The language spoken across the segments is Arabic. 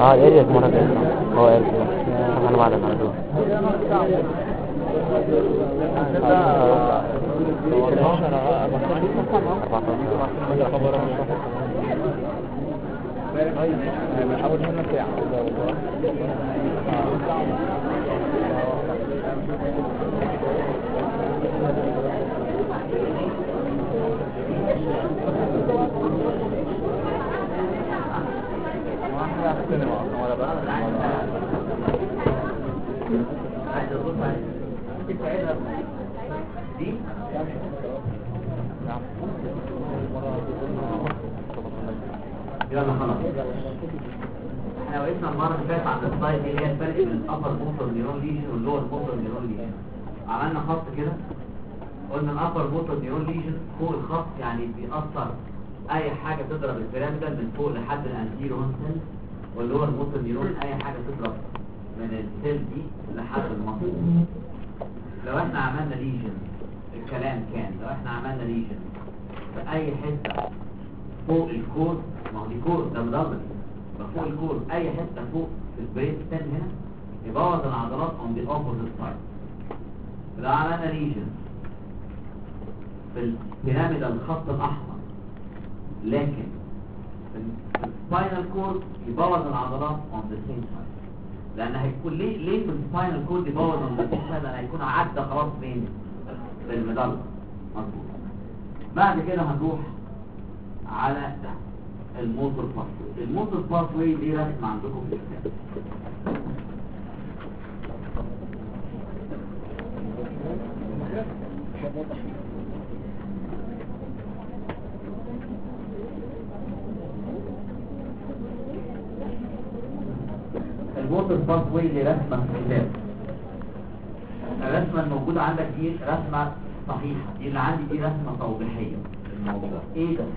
الاريا مرة كده هو قال كده انا بعد على طول بنحاول هنا ساعة يلا خلاص احنا وقفنا المره اللي فاتت عند السلايد دي اللي هي الفرق بين الابر موتور نيورون ليجن واللور موتور نيورون ليجن. عملنا خط كده قلنا الابر موتور نيورون ليجن فوق الخط يعني بيأثر اي حاجه تضرب البيراميدال من فوق لحد الانتيرو سيل، واللور موتور نيورون اي حاجه تضرب من السيل دي لحد المصل. لو احنا عملنا ليجن الكلام كان لو احنا عملنا ليجن في اي حته فوق الكور، ما هو دي كور ده مدبر، فوق الكور اي حته فوق في البرين ستان هنا يبوظ العضلات on the opposite side. لو عملنا ليجن في البيراميد الخط الاحمر لكن في السباينال كورد يبوظ العضلات on the same side، لان هيكون ليه في السباينال كورد يبوظ on the same side؟ لان هيكون عدى خلاص بين المدبر. مظبوط. بعد كده هنروح على الموتور باثوي. الموتور باثوي دي رسمه عندكم في الكتاب. الموتور باثوي دي رسمه في الكتاب. الرسمه الموجوده عندك دي رسمه صحيحه، دي اللي عندي دي رسمه توضيحيه للموضوع. ايه ده؟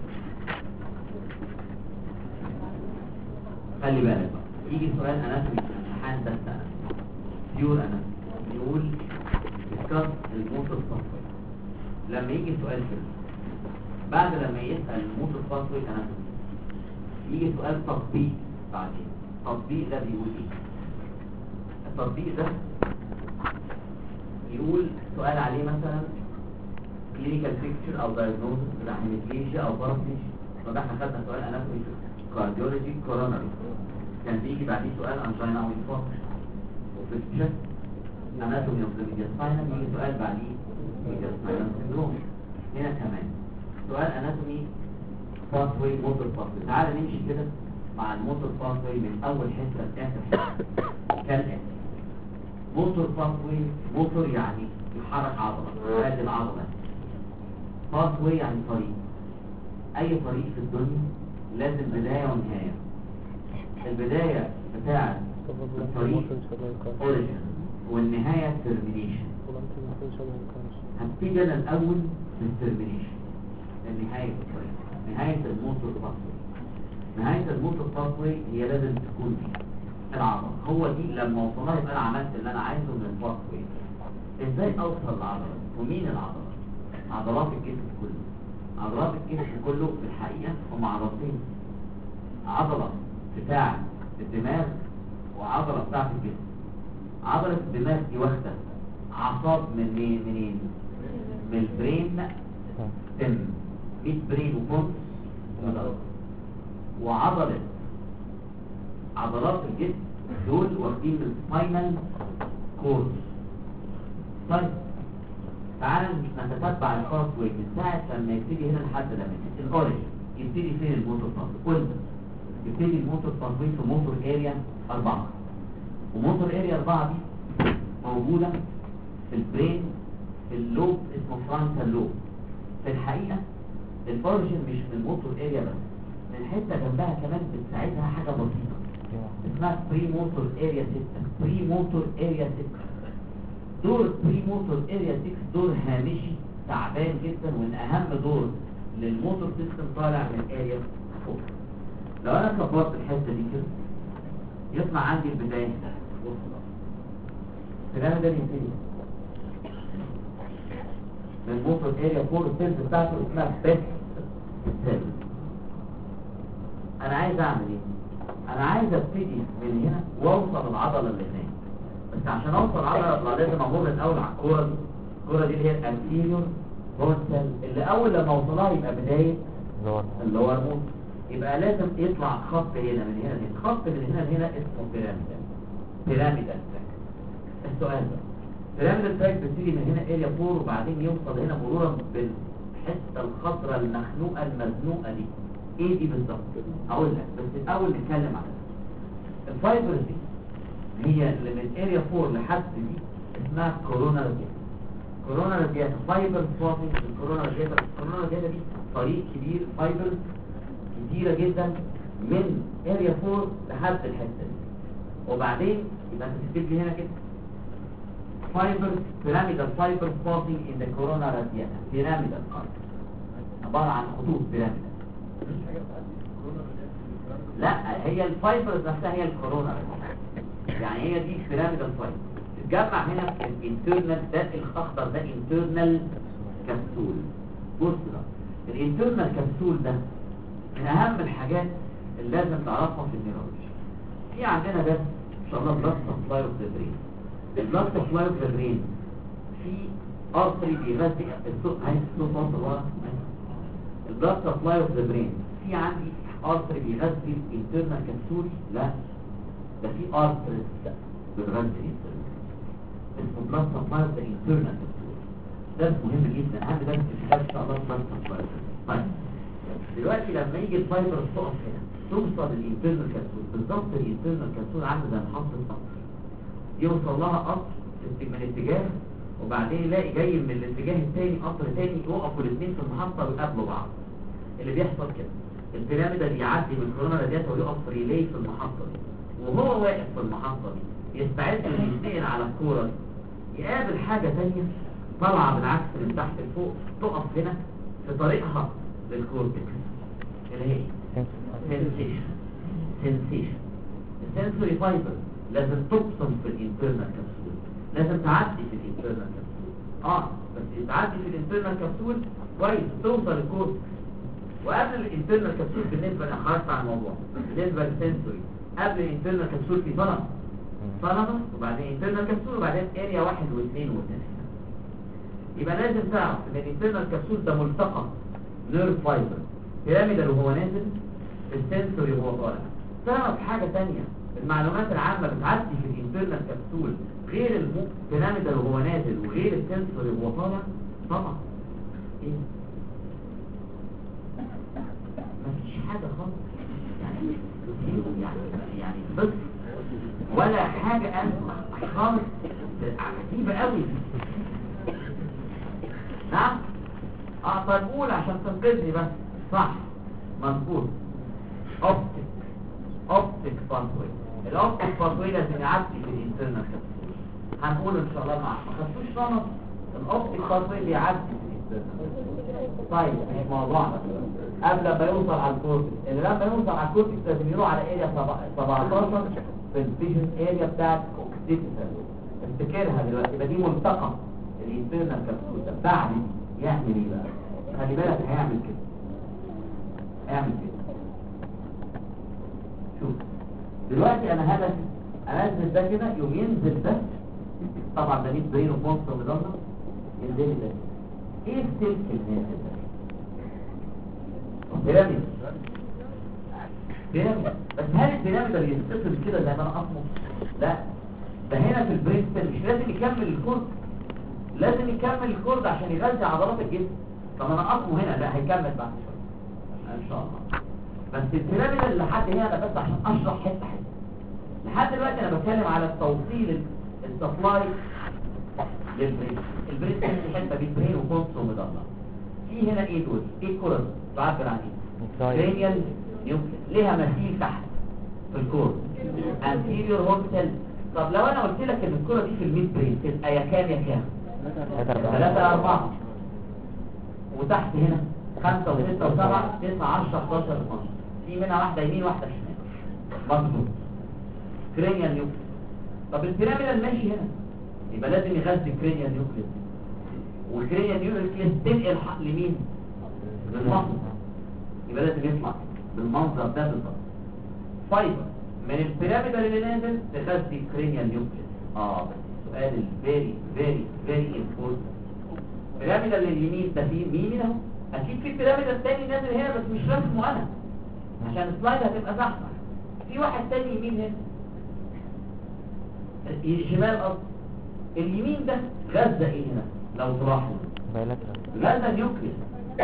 خلي بالك بقى يجي سؤال اناتومي في الامتحان ده السنه بيور اناتومي يقول ديسكاس الموتور باثوي. لما يجي سؤال كده بعد لما يسال الموتور باثوي اناتومي يجي سؤال تطبيق بعدين. التطبيق ده بيقول ايه؟ التطبيق ده يقول سؤال عليه مثلا كلينيكال بيكتشر او دايجنوستس بتاع هيميبليجيا او بارابليجيا. طب احنا خدنا سؤال اناتومي كارديولوجي كوروناري كان بيجي بعديه سؤال انجينا او انفاركت، وفي الشست اناتومي اوف ذا ميدياستاينم يجي سؤال بعديه ميدياستاينم سيندروم. هنا كمان سؤال اناتومي باثوي موتور باثوي. تعالى نمشي كده مع الموتور باثوي من اول حته لاخر حته كالاتي. موتور باثوي، موتور يعني يحرك عضله، هذه العضله. باثوي يعني طريق. اي طريق في الدنيا لازم بداية ونهاية. البداية بتاعة الطريق origin والنهاية termination. هبتدي انا الاول بالtermination، النهاية الطريق، نهاية الموتور باثوي. نهاية الموتور باثوي هي لازم تكون دي العضلة. هو دي لما وصلها يبقى انا عملت اللي انا عايزه من الباثوي. ازاي اوصل للعضلة؟ ومين العضلة؟ عضلات الجسم كله. عضلات الجسم كله في الحقيقة هم عضلتين، عضلة بتاع الدماغ وعضلة بتاعت الجسم. عضلة الدماغ دي واخدة أعصاب منين؟ من البرين تم 100 برين وبونس مدرج. وعضلة عضلات الجسم دول واخدين من السباينال كورد. طيب تعالى نتتبع الباثوي من ساعة لما يبتدي هنا لحد لما الاوريجن يبتدي فين الموتور باثوي. قلنا يبتدي الموتور باثوي في موتور اريا 4، وموتور اريا 4 دي موجودة في البرين في اللوب اسمه فرونتال لوب. في الحقيقة الاوريجن مش من الموتور اريا بس، من حتة جنبها كمان بتساعدها حاجة بسيطة اسمها بري موتور اريا 6. بري موتور اريا 6 دور بري موتور اريا 6 دور هامشي تعبان جدا، وان اهم دور للموتور سيستم طالع من اريا فوق. لو انا كبرت الحته دي كده يطلع عندي البدايه ده. الكلام ده يبتدي الموتور اريا فوق السيلز بتاعته اسمها بيست سيل. انا عايز اعمل ايه؟ انا عايز ابتدي من هنا واوصل العضله اللي هناك، بس عشان اوصل العضله لازم امر الاول على الكوره دي. الكوره دي اللي هي الانتيريور بورتال، اللي اول لما اوصلها يبقى بدايه اللي هو الموت، يبقى لازم يطلع خط هنا من هنا لهنا. خط من هنا لهنا اسمه بيراميدال تراك. السؤال ده بيراميدال تراك بتيجي من هنا اريا 4 وبعدين يوصل هنا مرورا بالحته الخضراء المخنوقه المزنوقه دي. ايه دي بالظبط؟ اقول لك، بس الاول نتكلم على الفايبر دي. هي اللي من اريا 4 لحد دي اسمها كورونا رادياتا. كورونا رادياتا فايبر سوابنج. الكورونا رادياتا دي طريق كبير، فايبر كتيره جدا من اريا 4 لحد الحته دي. وبعدين يبقى انت تكتب لي هنا كده fibers, pyramidal fibers passing in the corona radiata. pyramidal fibers عبارة عن خطوط pyramidal. لا، هي الفايبرز نفسها هي الكورونا radiata. يعني هي دي pyramidal fibers تتجمع هنا في الانترنال. ده الاخضر ده internal كبسول. بص بقى، الانترنال كبسول ده من اهم الحاجات اللي لازم تعرفها في النيورولوجي. في عندنا ده ان شاء الله بلاد سبلاي اوف ذا برين. البلاد سبلاي اوف ذا برين في ارتري بيغذي الصوت. عايز الصوت واصل ورا. البلاد سبلاي اوف ذا برين في عندي ارتري بيغذي الانترنال كبسول. لا، ده في ارتري بتغذي الانترنال اسمه بلاد سبلاي اوف ذا انترنال كبسول. ده مهم جدا، اهم ده في الكتاب ان شاء الله بلاد سبلاي. طيب دلوقتي لما يجي الفايبر تقف هنا توصل للانترنال كبسول. بالظبط الانترنال كبسول عامله زي محطه قطر، يوصل لها قطر من اتجاه وبعدين يلاقي جاي من الاتجاه الثاني قطر ثاني، يوقفوا الاثنين في المحطه ويقابلوا بعض. اللي بيحصل كده البيراميدال يعدي من كورونا رادياتا ويقف ريلي في المحطه دي، وهو واقف في المحطه دي يستعد انه ينتقل على الكوره دي، يقابل حاجه ثانيه طالعه بالعكس من تحت لفوق، تقف هنا في طريقها للكورتكس اللي هي سنسيشن. السنسوري فايبر لازم تبصم في الانترنال كبسول، لازم تعدي في الانترنال كبسول. بس تعدي في الانترنال كبسول كويس توصل الكورتكس. وقبل الانترنال كبسول بالنسبه انا خرجت عن الموضوع، بالنسبه للسنسوري قبل الانترنال كبسول في ثالاموس وبعدين انترنال كبسول وبعدين اريا 1 و2 و3. يبقى لازم تعرف ان الانترنال كبسول ده ملتقى نيرف فايبر بيراميدال وهو نازل، السنسوري وهو طالع. تعرف حاجه ثانيه، المعلومات العامه بتعدي في الانترنال كبسول غير البيراميدال وهو نازل وغير السنسوري وهو طالع. طبعا ايه مفيش حاجه خالص يعني بس ولا حاجه اسمع خالص. عجيبه قوي. نعم طيب قول عشان تنقذني بس. صح مظبوط. اوبتيك باثوي. الاوبتيك باثوي لازم يعدي في الانترنال كبسول. هنقول ان شاء الله ما خدتوش نمط. الاوبتيك باثوي بيعدي في الانترنال. طيب مش موضوعنا قبل ما يوصل على الكورتكس. اللي لما يوصل على الكورتكس لازم يروح على اريا 17 في الفيجن اريا بتاعت اوكسيتيسال. افتكرها دلوقتي. يبقى دي ملتقى الانترنال كبسول ده. بعد يعمل ايه بقى؟ خلي بالك هيعمل كده. شوف دلوقتي انا هدفي انزل ده كده يوم ينزل ده. طبعا ده 100 برين ومونستر مضلل ينزل ده. ايه السلك اللي نازل ده؟ بيراميد. بس هل البيراميد اللي يتصل كده زي ما انا اطمس؟ لا، ده هنا في البرين مش لازم يكمل الكورد. لازم يكمل الكورد عشان يغذي عضلات الجسم. طب انا اطمه هنا لا، هيكمل بعد شويه ان شاء الله. بس البيراميد اللي لحد هنا انا بس عشان اشرح حته حته. لحد دلوقتي انا بتكلم على التوصيل السبلاي للبرين. البرين في حته بين برين وكونس ومضلع. في هنا ايه دول؟ ايه الكورد بعبر عن ايه؟ كرينيال نيوكليس ليها مثيل تحت في الكورد انتيريور هورن سيل. طب لو انا قلت لك ان الكوره دي في الميد برين تبقى يا كام 3 4 وتحت هنا 5 و6 و7 9 10 11 12. في منها واحده يمين واحده شمال. مظبوط. كرينيال نيوكليس. طب البيراميدال ماشي هنا يبقى لازم يغذي الكرينيال نيوكليس. والكرينيال نيوكليس تنقل لمين؟ للمصل. يبقى لازم يطلع بالمنظر ده بالظبط. فايبر من البيراميدال اللي نازل تغذي الكرينيال نيوكليس. بس السؤال الفيري فيري فيري امبورتنت، البيراميدال اليمين ده فيه مين اهو؟ اكيد في بيراميدال تاني نازل هنا بس مش رسمه انا عشان السلايد هتبقى زحمه. في واحد تاني يمين هنا شمال قصدي. اليمين ده غزة ايه هنا لو تلاحظ؟ غزة النيوكليس،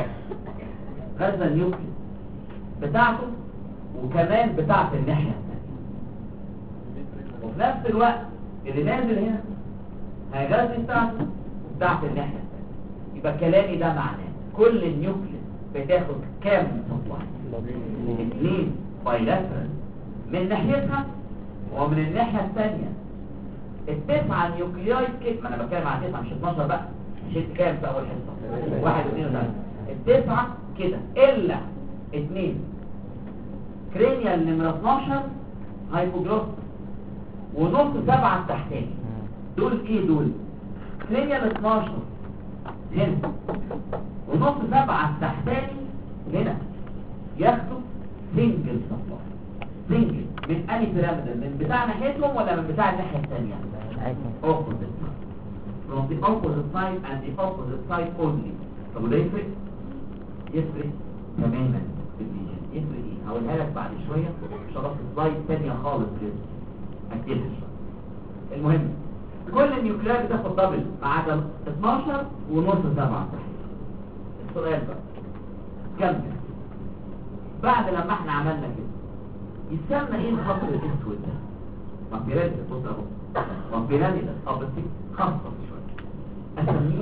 غزة النيوكليس بتاعته وكمان بتاعت الناحية الثانية، وفي نفس الوقت اللي نازل هنا هيغذي بتاعته وبتاعت الناحية الثانية. يبقى كلامي ده معناه كل النيوكليس بتاخد كام سبلاي؟ 2 بايلاترال من ناحيتها ومن الناحية الثانية. التسعة نيوكلياي كده، ما انا بتكلم عن 9 مش 12 بقى، شلت كام في اول حصة؟ 1 2 3. التسعة كده الا 2 كرينيال نمرة 12 هايبوجلوس ونص 7 التحتاني. دول ايه دول؟ كرينيال 12 هنا ونص 7 التحتاني هنا ياخدوا سنجل سبلاي. سنجل من انهي بيراميدال؟ من بتاع ناحيتهم ولا من بتاع الناحية الثانية؟ opposite side. From the opposite side and the opposite side only. طب وده يفرق؟ يفرق تماما في الفيجن. يفرق ايه؟ هقولها لك بعد شوية ان شاء الله في سلايد ثانية خالص كده هكتبها شوية. المهم كل النيوكليات بتاخد دبل ما عدا 12 ونص 7 تحت. السؤال بقى كمل بعد لما احنا عملنا كده يسمى ايه الخط الاسود ده؟ مبيرات بص اهو مبيراني ده بس خاصة شوية اسميه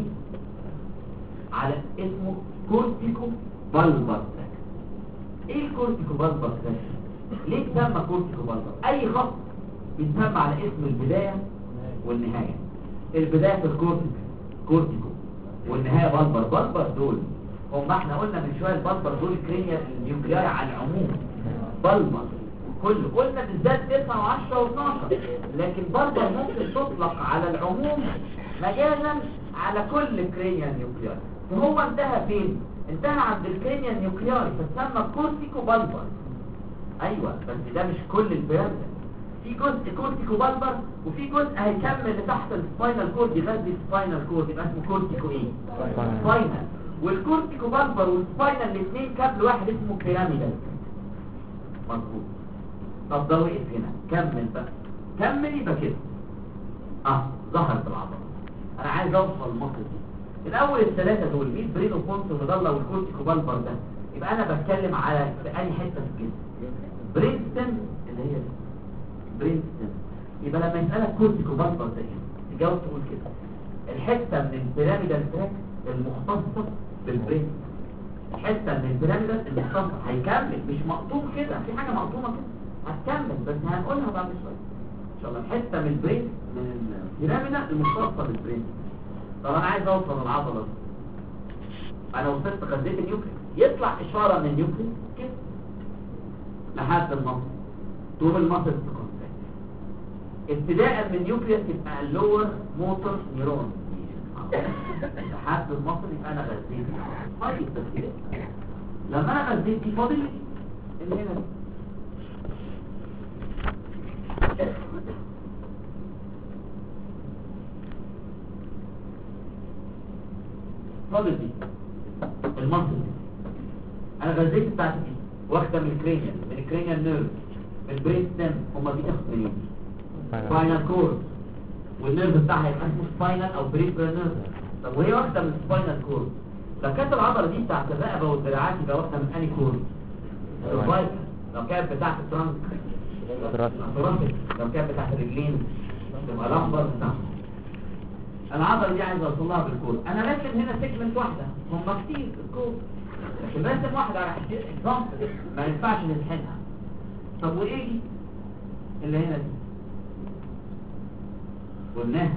على اسمه كورتيكو بالبر تراك. ايه الكورتيكو بالبر تراك؟ ليه تسمى كورتيكو بالبر؟ اي خط بيتسمى على اسم البداية والنهاية. البداية في كورتيكو والنهاية بالبر. بالبر دول هم احنا قلنا من شوية البالبر دول الكرينيال النيوكلياي على العموم. بالبر كله قلنا بالذات 9 و10 و12 لكن برضه ممكن تطلق على العموم مجازا على كل كرينيال نيوكلياي. فهو انتهى فين؟ انتهى عند الكرينيال نيوكلياي فتسمى كورتيكو بالبر. ايوه بس ده مش كل البيراميدال، في جزء كورتيكو بالبر وفي جزء هيكمل لتحت السباينال كورد يغذي السباينال كورد يبقى اسمه كورتيكو ايه؟ سباينال. والكورتيكو بالبر والسباينال الاثنين كابل واحد اسمه بيراميدال. مظبوط. طب ده وقف هنا كمل بقى كمل يبقى كده ظهرت العضله. انا عايز اوصل المصل دي الاول الثلاثه دول مين؟ برينو بونس ومضله والكورتيكو بالبر ده. يبقى انا بتكلم على في اي حته في الجسم؟ برينستم اللي هي دي برينستم. يبقى لما يسالك كورتيكو بالبر ده ايه تجاوب تقول كده الحته من البيراميدال تراك المختصه بالبرين. حته من البيراميدال المختصه هيكمل مش مقطوم كده، في حاجه مقطومه كده هتكمل بس هنقولها بعد شويه ان شاء الله. حته من البرين من البيراميدال المختصه بالبرين. طب انا عايز اوصل العضله دي، انا وصلت غذيت النيوكليس يطلع اشاره من النيوكليس كده لحد المصل طول المصل تكونتراكت. ابتداء من النيوكليس يبقى اللور موتور نيرون لحد المصل يبقى انا غذيت. طيب بس كده لما انا غذيت دي فاضل اللي هنا دي فاضل دي المصل دي انا غذيت بتاعتي دي واخده من الكرينيال نيرف من البرين ستيم. هما دي تاخد منين؟ سباينال كورد والنيرف بتاعها يبقى اسمه سباينال او بريفرال نيرف. طب وهي واخده من السباينال كورد لو كانت العضله دي بتاعت الرقبه والدراعات يبقى واخده من انهي كورد؟ الفايتال. لو كانت بتاعت الترانك لو كانت بتاعت الرجلين تبقى الاخضر بتاعها. العضله دي عايز اوصل لها بالكود. انا راسم هنا سيجمنت واحده هم كتير في الكود لكن راسم واحده على اكزامبل ما ينفعش نلحقها. طب وايه دي اللي هنا دي؟ قلناها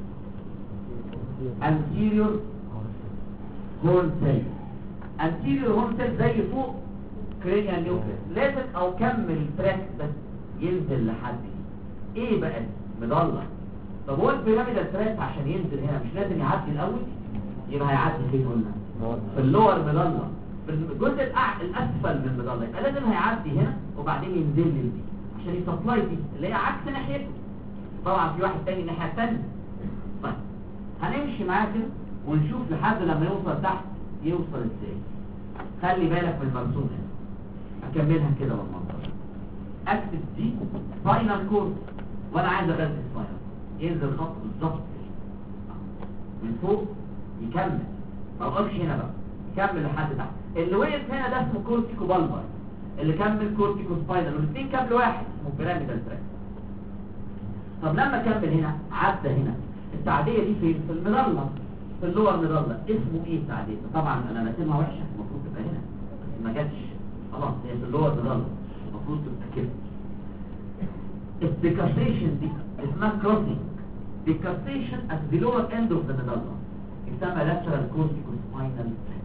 anterior horn cell. anterior horn cell زي فوق cranial nucleus. لازم او كمل تراك بس ينزل لحد دي. ايه بقى مضلع؟ طب هو البيراميدال تراك عشان ينزل هنا مش لازم يعدي الاول؟ يبقى هيعدي فين قلنا؟ في اللور مضلع في الجزء الاسفل من المضلع. يبقى لازم هيعدي هنا وبعدين ينزل لي دي عشان يسبلاي دي اللي هي عكس ناحيته. طبعا في واحد تاني الناحيه الثانيه. طيب هنمشي معاه كده ونشوف لحد لما يوصل تحت يوصل ازاي. خلي بالك من المرسوم هنا. اكملها كده بالمنظر. اكتب دي فاينل كورس وانا عايز اغذي الفاينل. ينزل خط بالظبط من فوق يكمل، ما وقفش هنا بقى، يكمل لحد تحت. اللي وقف هنا ده اسمه كورتيكو بالبر، اللي كمل كورتيكو سباينال، والاثنين كمل واحد اسمه بيراميدال تراك. طب لما كمل هنا عدى هنا، التعديه دي فين؟ في المظله، في اللور مظله. اسمه ايه التعديه؟ طبعا انا راسمها وحشه، المفروض تبقى هنا بس ما جاتش، خلاص هي في اللور مظله، المفروض تبقى كده. الديكاستيشن دي اسمها كروسنج. ديكاستيشن at the lower end of the medulla يسمى lateral corticospinal tract.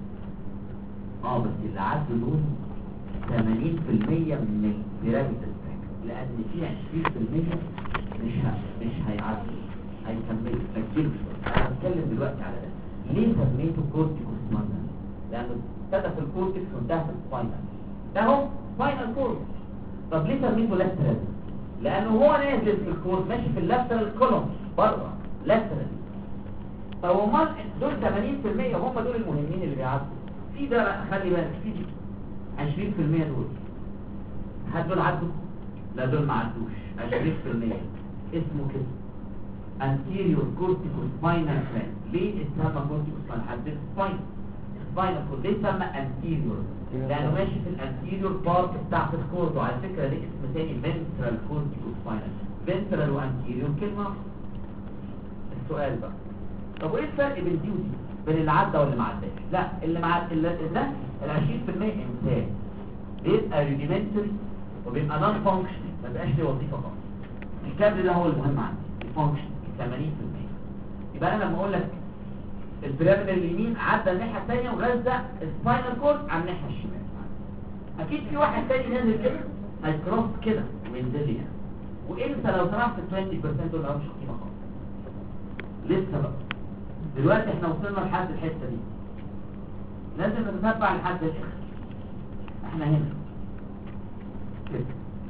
بس اللي عدوا دول 80% من البيراميدال تراك، لان في 20% مش هيعدوا، هيكملوا تسجلوا. انا بتكلم دلوقتي على ده. ليه سميته كورتيكوسباينال؟ لانه ابتدى في الكورتكس وانتهى في السباينال. ده هو سباينال كورد. طب ليه سميته لاترال؟ لانه هو نازل في الكورد ماشي في اللاترال كولوم بره لاترال. طب امال دول 80% هم دول المهمين اللي بيعدوا. في ده بقى خلي بالك، في 20% دول هل دول عدوا؟ لا دول ما عدوش. 20% اسمه كده anterior corticospinal tract. ليه اتسمى corticospinal؟ حدد spinal cord. ليه اتسمى anterior؟ لانه ماشي في الانتيريور بارت بتاعت الكورد. وعلى فكره ليه اسم تاني ventral corticospinal. ventral وانتيريور كلمه. السؤال بقى، طب وايه الفرق بين دي ودي؟ بين اللي عدى واللي ما عداش؟ لا اللي ما عدى ده ال 20% انسان بيبقى ريديمنتري وبيبقى نون فانكشن، ما بقاش له وظيفه خالص. الكابل ده هو المهم عندي، الفانكشن 80%. يبقى انا لما اقول لك البيراميدال اليمين عدى الناحيه الثانيه وغذى السباينال كورد على الناحيه الشمال، اكيد في واحد تاني نازل كده هيكروس كده وينزل لي هنا. وانت لو سمحت 20% دول مالهمش قيمه خالص. لسه بقى دلوقتي احنا وصلنا لحد الحته دي، لازم نتتبع لحد الاخر. احنا هنا كده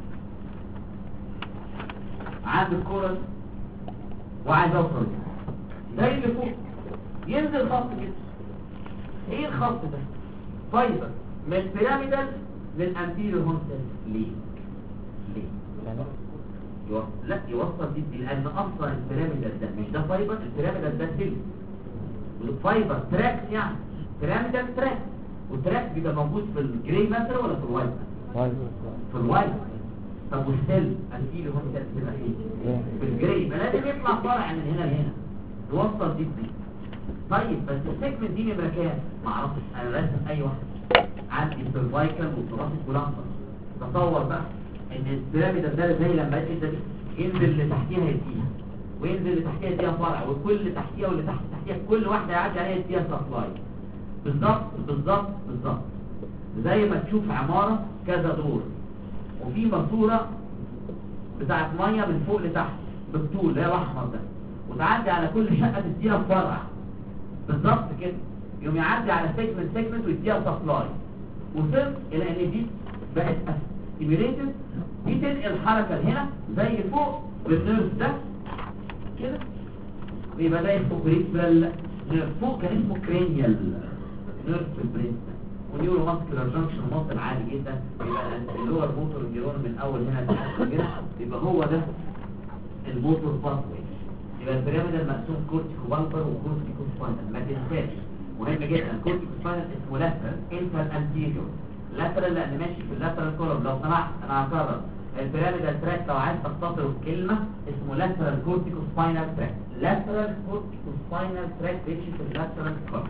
عند الكورة وعايز اوصل زي اللي فوق، ينزل خط كده. ايه الخط ده؟ فايبر من البيراميدال للانتيريور هون سيل. ليه؟ لا يوصل دي لان اصلا البيراميدال ده مش ده فايبر، البيراميدال ده سيل والفايبر تراك، يعني بيراميدال تراك. والتراك بيبقى موجود في الجري مثلا ولا في الوايت؟ في الوايت. طب والسيل انتيريور هون سيل بتبقى فين؟ في الجري. يبقى لازم يطلع فرع من هنا لهنا يوصل دي. طيب بس السيجمنت دي نمره كام؟ معرفش، انا راسم اي واحد عندي سيرفايكال وثوراسيك ولامبر. تصور بقى ان البيراميدال ده زي لما الحته دي ينزل لتحتيها يديها، وينزل لتحتيها يديها فرع، وكل تحتيها واللي تحتيها كل واحده يعدي عليها يديها سبلاي. بالظبط زي ما تشوف عماره كذا دور وفي ماسوره بتاعت ميه من فوق لتحت بالطول اللي هي الاحمر ده، وتعدي على كل شقه تديها فرع. بالظبط كده يوم يعدي على سيجمنت ويديها سبلاي. وصلت الى ان دي بقت ستيميوليتد، دي تنقل حركه لهنا زي فوق بالنيرف ده كده، ويبقى ده اسمه بريفرال نيرف. فوق كان اسمه كرينيال نيرف في البرين، ونيورو ماسكولار جانكشن موصل عالي جدا. يبقى اللور موتور نيورون من اول هنا لحد كده، يبقى هو ده الموتور باثوي. يبقى البيراميدال مقسوم كورتيكو بالبر وكورتيكو سباينال. ما تنساش مهم جدا، كورتيكو سباينال اسمه لاترال انتر انتيريور. لاترال لان ماشي في اللاترال كولوم. لو سمحت انا هكرر، البيراميدال تراك لو عايز تختصره بكلمه اسمه لاترال كورتيكو سباينال تراك. لاترال كورتيكو سباينال تراك بيمشي في اللاترال كولوم.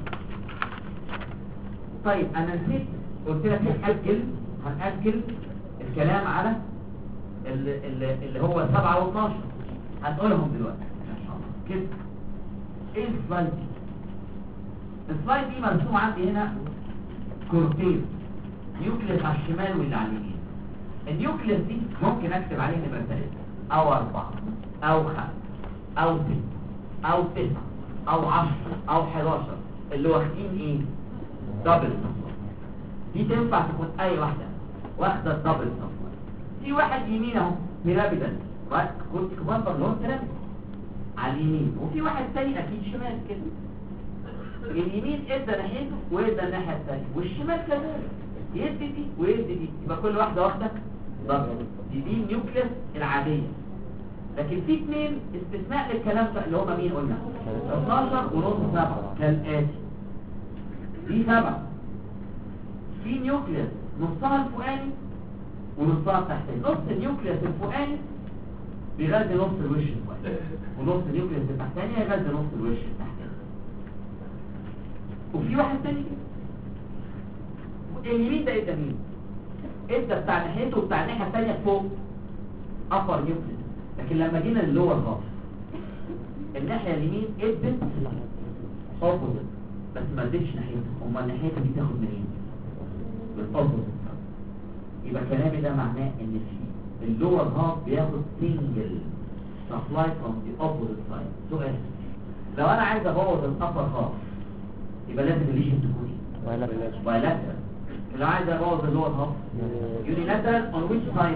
طيب انا نسيت قلت لك هنأجل الكلام على اللي هو 7 و12 هنقولهم دلوقتي كده. ايه السلايد دي؟ السلايد دي مرسوم عندي هنا كورتين، نيوكليس على الشمال واللي على اليمين. النيوكليس دي ممكن اكتب عليه نمرة 3 او 4 او 5 او 6 او 9 او 10 او 11 اللي واخدين ايه؟ دبل. دي تنفع تكون اي واحدة واخدة الدبل. في واحد يمين اهو بيرابيدال رايت كورتيك فالفر اللي هو البيراميد على اليمين، وفي واحد تاني اكيد شمال كده. اليمين ادى ناحيته وادى الناحيه الثانيه، والشمال كذلك يدي دي ويدي دي، يبقى كل واحده ضغط. دي النيوكليس العاديه. لكن في اثنين استثناء للكلام ده اللي هم مين قلنا 12 ونص 7 كالاتي. دي 7 في نيوكليس نصها الفوقاني ونصها التحتاني. نص النيوكليس الفوقاني بيغذي نص الوش الفوقاني، ونص النيوكليس التحتاني يغذي نص الوش التحتاني. وفي واحد تاني كده اليمين ده ادى مين؟ ادى بتاع ناحيته وبتاع الناحيه الثانيه فوق ابر نيوكليس. لكن لما جينا للور هاف الناحيه اليمين ادت اوبوزيت بس ما ادتش ناحيته. امال ناحيته دي تاخد منين؟ من اوبوزيت. يبقى كلامي ده معناه ان في اللور هاف بياخد سنجل سبلاي فروم ذا اوبوزيت سايد. سؤال، لو انا عايز ابوظ الابر هاف يبقى لازم الليجن تكون بايلاترال. لو عايز ابوظ اللور هاف يونيلاترال اون ويتش سايد؟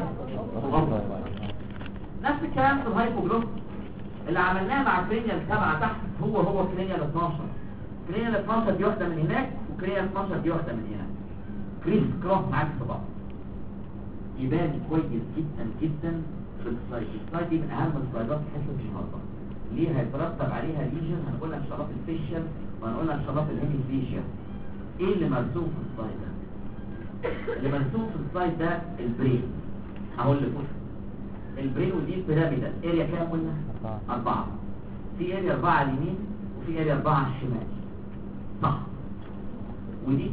نفس الكلام في الهايبوجلوس اللي عملناه مع كرينيال 7 تحت هو كرينيال 12. كرينيال 12 دي واحده من هناك وكرينيال 12 دي واحده من هنا، كريس كروس عكس بعض. يبان كويس جدا جدا في السلايد. السلايد دي من اهم السلايدات في حصه النهارده. ليه هيترتب عليها ليجن؟ هنقولها ان شاء الله في الفيشل وهنقولها ان شاء الله في الهيميفيشيا. ايه اللي مرسوم في السلايد ده؟ اللي مرسوم في السلايد ده البرين. هقول لكم البرين ودي بيراميدال اريا كام قلنا؟ 4. في اريا 4 على اليمين وفي اريا 4 على الشمال، صح؟ ودي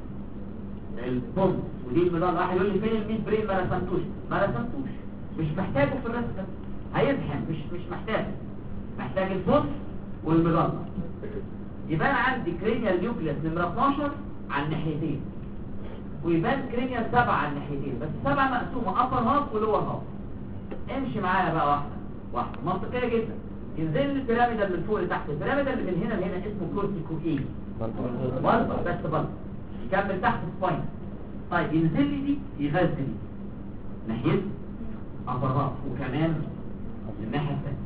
البوم ودي الميدان. واحد يقول لي فين الميد برين؟ ما رسمتوش مش محتاجه في الرسم ده، هيزحم مش محتاج الفوس والميدان. يبان عندي كرينيال نيوكليس نمره 12 على الناحيتين، ويبان كرينيال 7 على الناحيتين، بس 7 مقسومه ابر هاف ولور هاف. امشي معايا بقى واحده منطقيه جدا. ينزل لي البيراميدال من فوق لتحت. البيراميدال اللي من هنا لهنا اسمه كورتيكو ايه؟ بلبر بس بلبر يكمل تحت سباين. طيب ينزل لي دي يغذي دي ناحيه ابر هاف وكمان الناحيه الثانيه.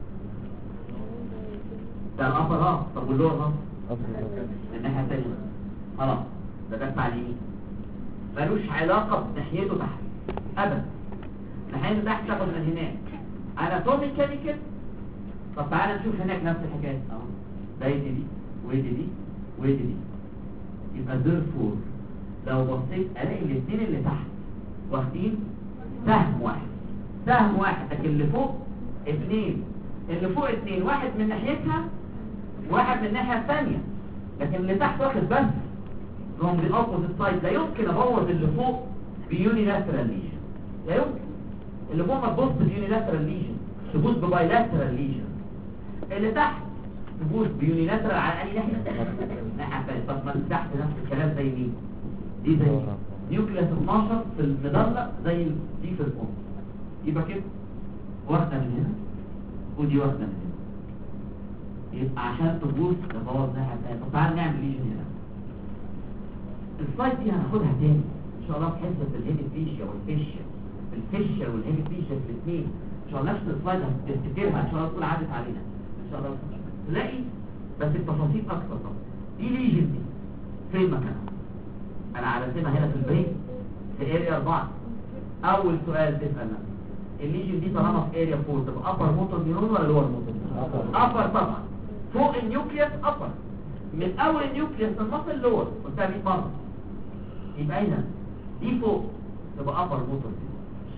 ده الابر هاف. طب واللور هاف؟ الناحيه الثانيه. خلاص ده بتاع اليمين ملوش علاقه بناحيته تحت ابدا. ناحيته تحت تاخد من هناك اناتومي كيميكال. طب تعالى نشوف هناك نفس الحكايه اهو. ده يدي دي ويدي دي ويدي دي. يبقى therefore لو بصيت الاقي الاثنين اللي تحت واخدين سهم واحد لكن اللي فوق اثنين. اللي فوق اثنين، واحد من ناحيتها وواحد من الناحيه الثانيه، لكن اللي تحت واخد بس from the opposite side. لا يمكن ابوظ اللي فوق بيونيلاترال ليجن، لا يمكن. اللي فوق ما تبص بيونيلاترال ليجن، تبص ببايلاترال ليجن. اللي تحت تبص بيونيلاترال على اي ناحيه؟ ناحيه الثانيه. طب ما تحت نفس الكلام زي مين؟ دي زي نيوكليس 12 في المدلق زي دي في الام. يبقى كده واحده من هنا ودي واحده من هنا. يبقى عشان تبص تبوظ ناحيه الثانيه. طب تعالى نعمل ليجن هنا. السلايد دي هناخدها تاني ان شاء الله في حصه الهيميفيشيا والفيشيا. الفيشيا والهيميفيشيا الاثنين ان شاء الله نفس السلايد هتفتكرها ان شاء الله تكون عدت علينا ان شاء الله. تلاقي بس التفاصيل اكتر. طبعا دي ليجن دي فين مكانها؟ انا عرفتها هنا في البرين في اريا 4. اول سؤال تسال نفسك الليجن دي طالما في اريا 4 تبقى ابر موتور نيورون ولا لور موتور نيورون؟ ابر طبعا. فوق النيوكليوس ابر، من اول النيوكليوس للمصل لور. قلتها 100 مره. يبقى اذا دي فوق تبقى ابر موتور نيورون.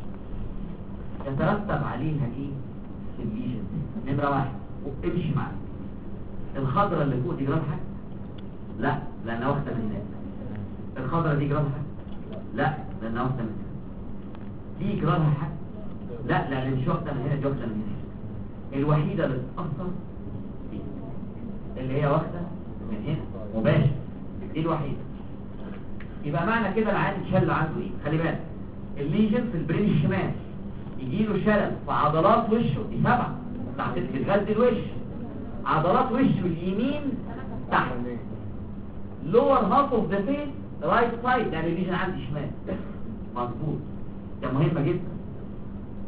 يترتب عليها ايه في الليجن؟ نمره 1 امشي معايا. الخضره اللي فوق دي جرالها حاجه؟ لا لانها واخده من هناك. الخضره دي جرالها حاجه؟ لا لانها واخده من هنا. دي جرالها حاجه؟ لا لان مش واخده من هنا، دي واخده من هنا. الوحيده اللي بتتاثر دي اللي هي واخده من هنا مباشر، دي الوحيده. يبقى معنى كده العيان اتشل عنده ايه؟ خلي بالك الليجن في البرين الشمال يجي له شلل في عضلات وشه، دي 7 تحت بتغذي الوش. عضلات وشه اليمين تحت lower half of the face right side، يعني الليجن عندي شمال. مظبوط، ده مهمه جدا.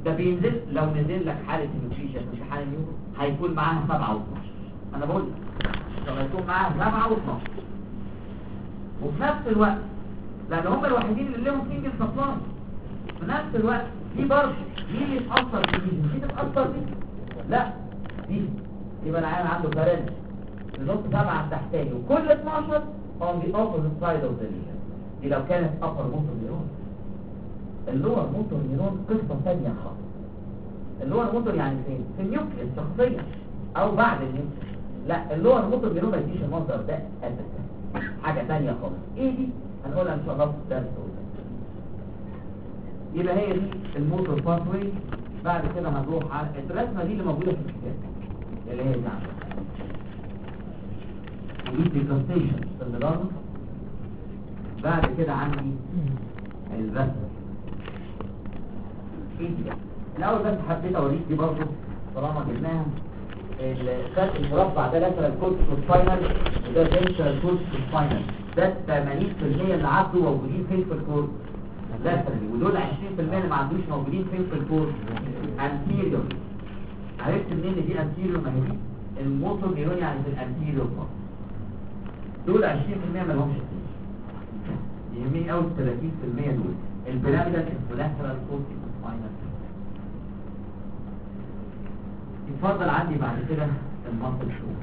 ده بينزل، لو نزل لك حالة النيوتريشن مش حالة نيورو هيكون معاها 7 و12. انا بقول لك لو هيكون معاها 7 و12 وفي نفس الوقت لان هم الوحيدين اللي لهم سنجل سبلاي، في نفس الوقت دي برضه مين اللي اتأثر بيه؟ مش تتأثر بيه؟ لا دي يبقى العيان عنده باراليس النص 7 تحتاني وكل 12 on the opposite side of the lesion. دي لو كانت upper motor neuron. اللور موتور نيرون قصة ثانية خالص. اللور موتور يعني فين؟ في النيوكليس شخصيا او بعد النيوكليس. لا اللور موتور نيرون ما يديش المنظر ده ابدا، حاجة ثانية خالص. ايه دي؟ هنقولها ان شاء الله في الدرس قدام. يبقى هي دي الموتور باثوي. بعد كده هنروح على الرسمة دي اللي موجودة في الكتاب اللي هي دي عندنا. ودي ديكاستيشن في النظام. بعد كده عندي الرسمة. ايه دي بقى؟ الاول بس حبيت اوريك دي برضه طالما جبناها. الخط المربع ده لاترال كورتكس سباينال وده فينترال كورتكس سباينال. ده 80% اللي عدوا موجودين فين في الكورت لاترالي، ودول 20% اللي ما عندوش موجودين فين في الكورت انتيريور. عرفت منين ان دي انتيريور؟ ما هي دي الموتور نيرون يعني في الانتيريور بارت. دول 20% ما لهمش فيه. يهمني قوي ال 30% دول البيراميدال انفلاترال كورتكس سباينال. يتفضل عندي بعد كده المصل تون.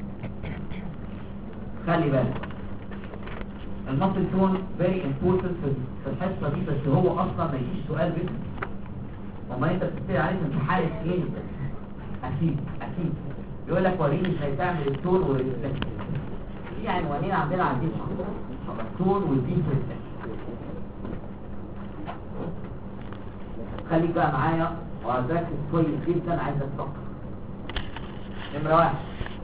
خلي بالك المصل تون very important في الحصه دي، بس هو اصلا ما يجيش سؤال بس وما انت بتسال عليه في امتحان كلينيكال. اكيد يقول لك وريني ازاي تعمل التون والريفلكس. في عنوانين عندنا عايزين التون والديب ريفلكس. خليك بقى معايا وهركز كويس جدا، عايزك تفكر. نمرة 1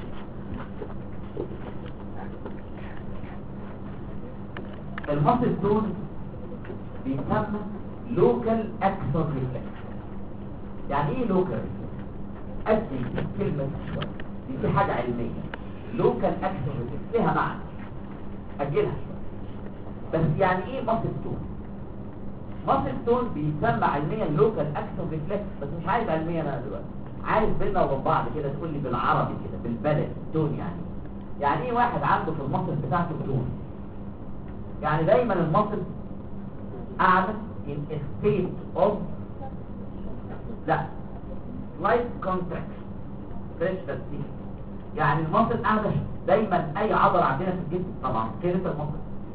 المصل تون بيسمى لوكال اكسون ريفلكس. يعني ايه لوكال ريفلكس؟ ادي كلمة دي حاجة علمية. لوكال اكسون ريفلكس ليها معنى اجلها بس. يعني ايه مصل تون؟ مصل تون بيسمى علميا لوكال اكسون ريفلكس، بس مش عايز علميا انا دلوقتي، عايز بينا وبين بعض كده تقول لي بالعربي كده بالبلد تون. يعني ايه واحد عنده في المصل بتاعته تون؟ يعني دايما المصل قاعدة in a state of لا slight contraction fresh تسليم. يعني المصل قاعدة دايما اي عضلة عندنا في الجسم طبعا كده المصل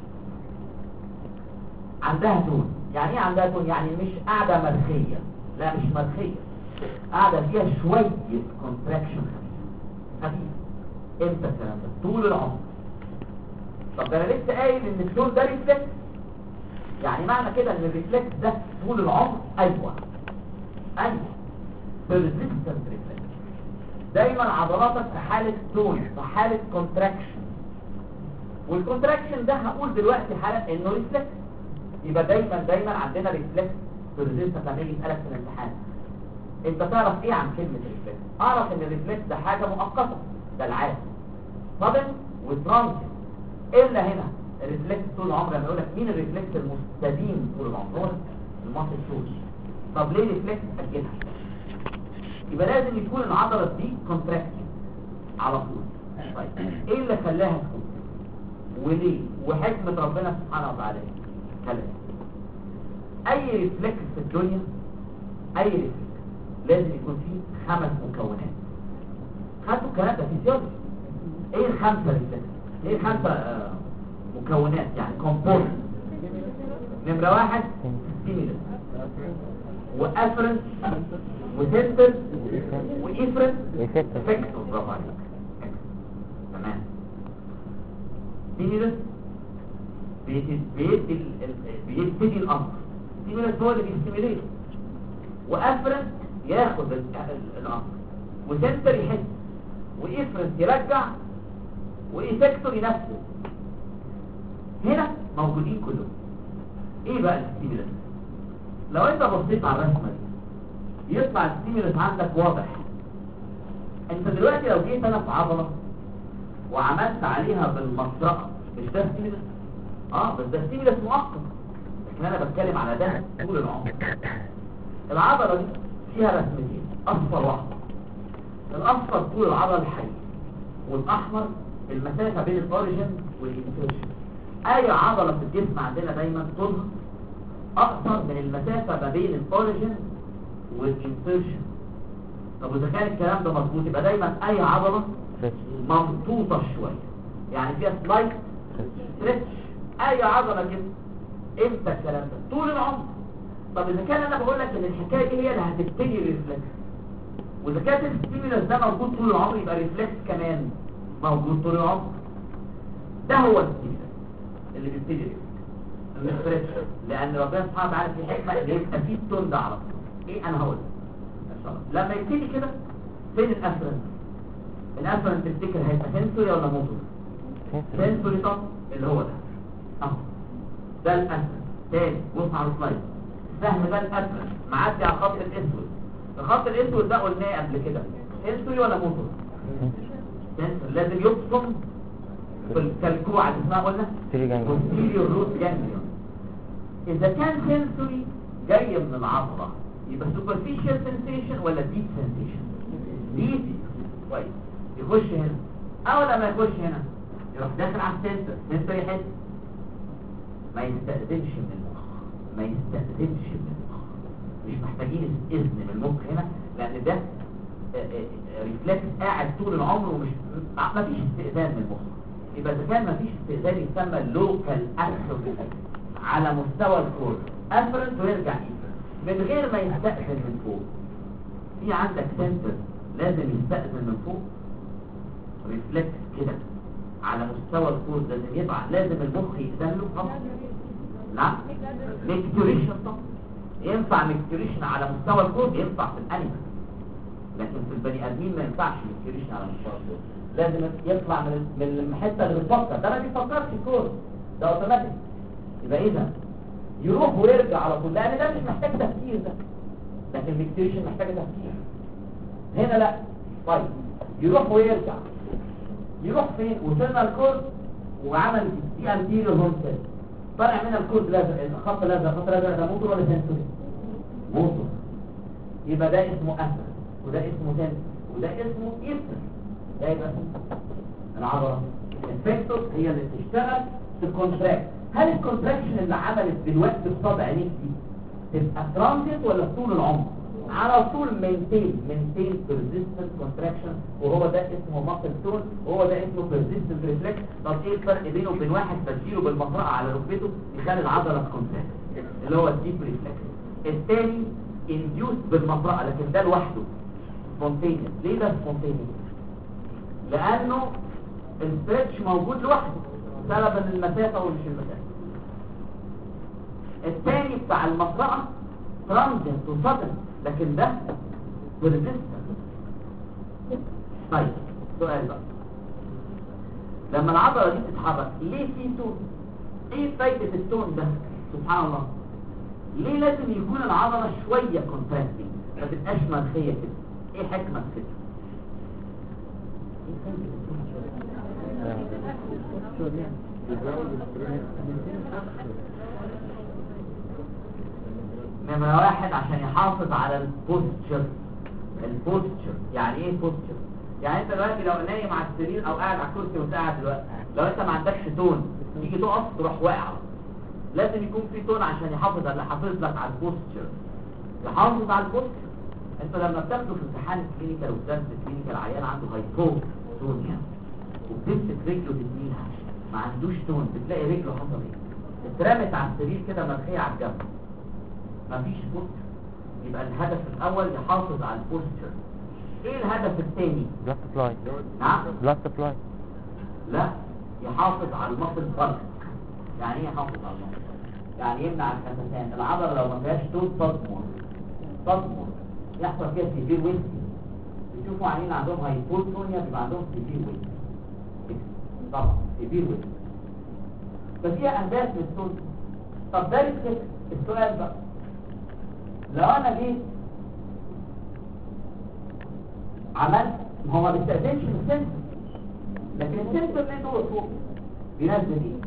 عندها تون. يعني ايه عندها تون؟ يعني مش قاعدة مرخية، لا مش مرخية، قاعدة فيها شوية كونتراكشن خفيف. امتى الكلام ده؟ طول العمر. طب ده انا لسه قايل ان التون ده ريفلكس، يعني معنى كده ان الريفلكس ده طول العمر. ايوه persistent ريفلكس. دايما عضلاتك في حالة تون، في حالة كونتراكشن، والكونتراكشن ده هقول دلوقتي حالة انه ريفلكس. يبقى دايما عندنا ريفلكس persistent. لما يجي يسألك في الامتحان انت تعرف ايه عن كلمة ريفلكس؟ اعرف ان الريفلكس ده حاجة مؤقتة، ده العادي صدم وترانزيت. الا هنا الريفلكس طول العمر. لما يقول لك مين الريفلكس المستديم طول العمر؟ هو المصل تون. طب ليه ريفلكس اجلها؟ يبقى لازم يكون العضله دي كونتراكشن على طول. طيب ايه اللي خلاها تكون وليه وحكمه ربنا سبحانه وتعالى؟ كلام اي ريفلكس في الدنيا، اي ريفلكس لازم يكون فيه 5 مكونات. خدوا الكلام ده فيزيولوجي. ايه ال5 ريفلكس؟ ايه 5 مكونات يعني كومبوننت؟ نمرة 1 ستيمولس وافرنت وسنتر وافرنت افكتور. برافو عليك. تمام. ستيمولس بيبتدي الامر. ستيمولس هو اللي بيستيموليت، وافرنت ياخد الامر، وسنتر يحس، وافرنت يرجع، وإفكتور ينفذ. هنا موجودين كلهم. ايه بقى الستيمولس؟ لو انت بصيت على الرسمه دي يطلع الستيمولس عندك واضح. انت دلوقتي لو جيت انا في عضله وعملت عليها بالمطرقه مش ده ستيمولس؟ بس ده ستيمولس مؤقت، لكن انا بتكلم على ده طول العمر. العضله دي فيها رسمتين، اصفر واحمر. الاصفر طول العضله الحيه، والاحمر المسافه بين الاوريجن والانسيرشن. اي عضله في الجسم عندنا دايما طولها اقصر من المسافه ما بين الاوريجن والانسيرشن. طب واذا كان الكلام ده مظبوط يبقى دايما اي عضله ممطوطه شويه، يعني فيها سلايت ستريتش. اي عضله كده. امتى الكلام ده؟ طول العمر. طب اذا كان انا بقول لك ان الحكايه دي هي اللي هتبتدي الريفلكس، واذا كانت الستيمولس ده موجود طول العمر يبقى الريفلكس كمان موجود طول العمر. ده هو الستيمولس اللي بيبتدي الريفلكس، لان ربنا سبحانه وتعالى في حكمه اللي يبقى فيه التون ده على طول. ايه انا هقول لما يبتدي كده فين الافرنت؟ الافرنت تفتكر هيبقى سنسوري ولا موتور؟ سنسوري. طب اللي هو ده اهو، ده الافرنت. تاني بص على السلايد، السهم ده الافرنت معدي على الخط الاسود. الخط الاسود ده قلناه قبل كده سنسوري ولا موتور؟ سنسوري. لازم يبصم في الكلكوعه اللي اسمها قلنا posterior root ganglion. اذا كان سنسوري جاي من العضله يبقى superficial sensation ولا deep sensation؟ deep. كويس. يخش هنا، اول لما يخش هنا يروح داخل على السنسور يحس، ما يستأذنش من المخ، ما يستأذنش من المخ. مش محتاجين اذن من المخ هنا، لان ده ريفلكس قاعد طول العمر ومش ما فيش استئذان من المخ. يبقى اذا كان ما فيش استئذان يسمى لوكال اتروفي على مستوى الكور، افرنت ويرجع من غير ما يستأذن من فوق. في عندك سنتر لازم يستأذن من فوق، ريفلكس كده على مستوى الكور لازم يبقى، لازم المخ يأذن له. طبعا لا ميكتوريشن. طبعا ينفع ميكتوريشن على مستوى الكور، ينفع في الانيمال، لكن في البني ادمين ما ينفعش ميكتوريشن على مستوى الكور. لازم يطلع من الحته اللي بتفكر، ده ما بيفكرش الكور، ده اوتوماتيك. يبقى اذا يروح ويرجع على طول، لان ده مش محتاج تفكير ده، لكن الميكتوريشن محتاج تفكير. هنا لا. طيب يروح ويرجع، يروح فين؟ وصلنا الكورد وعمل دي انتيريور هورن سيل، طلع منها الكورد لازق، الخط لازق، الخط لازق. ده موتور ولا سنسوري؟ موتور. يبقى ده اسمه اثر، وده اسمه سنسور، وده اسمه ايثر. ده يبقى العضله الفيكتور هي اللي بتشتغل في الكونتراكت. هل الكونتراكشن اللي عملت دلوقتي بصدع عينيك دي تبقى ترانزيت ولا طول العمر؟ على طول مينتين بيرزيستنت كونتراكشن، وهو ده اسمه ماسل تون، وهو ده اسمه بيرزيستنت ريفلكس. طب ايه الفرق بينه وبين واحد بديله بالمطرقه على ركبته يخلي العضله كونتراكت اللي هو الديب ريفلكس؟ الثاني انديوس بالمطرقه، لكن ده لوحده سبونتينيوس. ليه ده سبونتينيوس؟ لانه الستريتش موجود لوحده سببا المسافه ومش المسافه. الثاني بتاع المطرقه ترانزيت وصدم، لكن ده بريزيستنت. طيب سؤال بقى، لما العضله دي تتحرك ليه في تون؟ ايه فايده التون ده؟ سبحان الله، ليه لازم يكون العضله شويه كونتراكتنج ما تبقاش مرخيه كده؟ ايه حكمه كده؟ نمرة واحد عشان يحافظ على البوستشر. يعني ايه بوستشر؟ يعني انت دلوقتي لو نايم على السرير او قاعد على الكرسي وانت قاعد دلوقتي، لو انت ما عندكش تون تيجي تقف تروح واقع. لازم يكون في تون عشان يحافظ لك على البوستشر، يحافظ على البوستشر. انت لما بتاخده في امتحان كلينيكال وبتاخد كلينيكال عيان عنده هايبوتونيا وبتمسك رجله تتنيها ما عندوش تون، بتلاقي رجله حصل ايه؟ اترمت على السرير كده مرخيه على الجنب، مفيش بوستشر. يبقى الهدف الاول يحافظ على البوستشر. ايه الهدف الثاني؟ بلاد سبلاي. نعم بلاد سبلاي. لا، يحافظ على المصل بالك. يعني ايه يحافظ على المصل؟ يعني يمنع الخسسان. العضله لو ما فيهاش تون تضمر يحصل فيها سيفير ويستي. بتشوفوا عينين عندهم هايبوتونيا بيبقى عندهم سيفير ويستي، طبعا سيفير ويستي، ففيها اهداف من التون. طب ده السؤال بقى، لو انا جيت عملت، هو ما بيستأذنش من السنسور، لكن السنسور ليه دور فوق بينزل ايه؟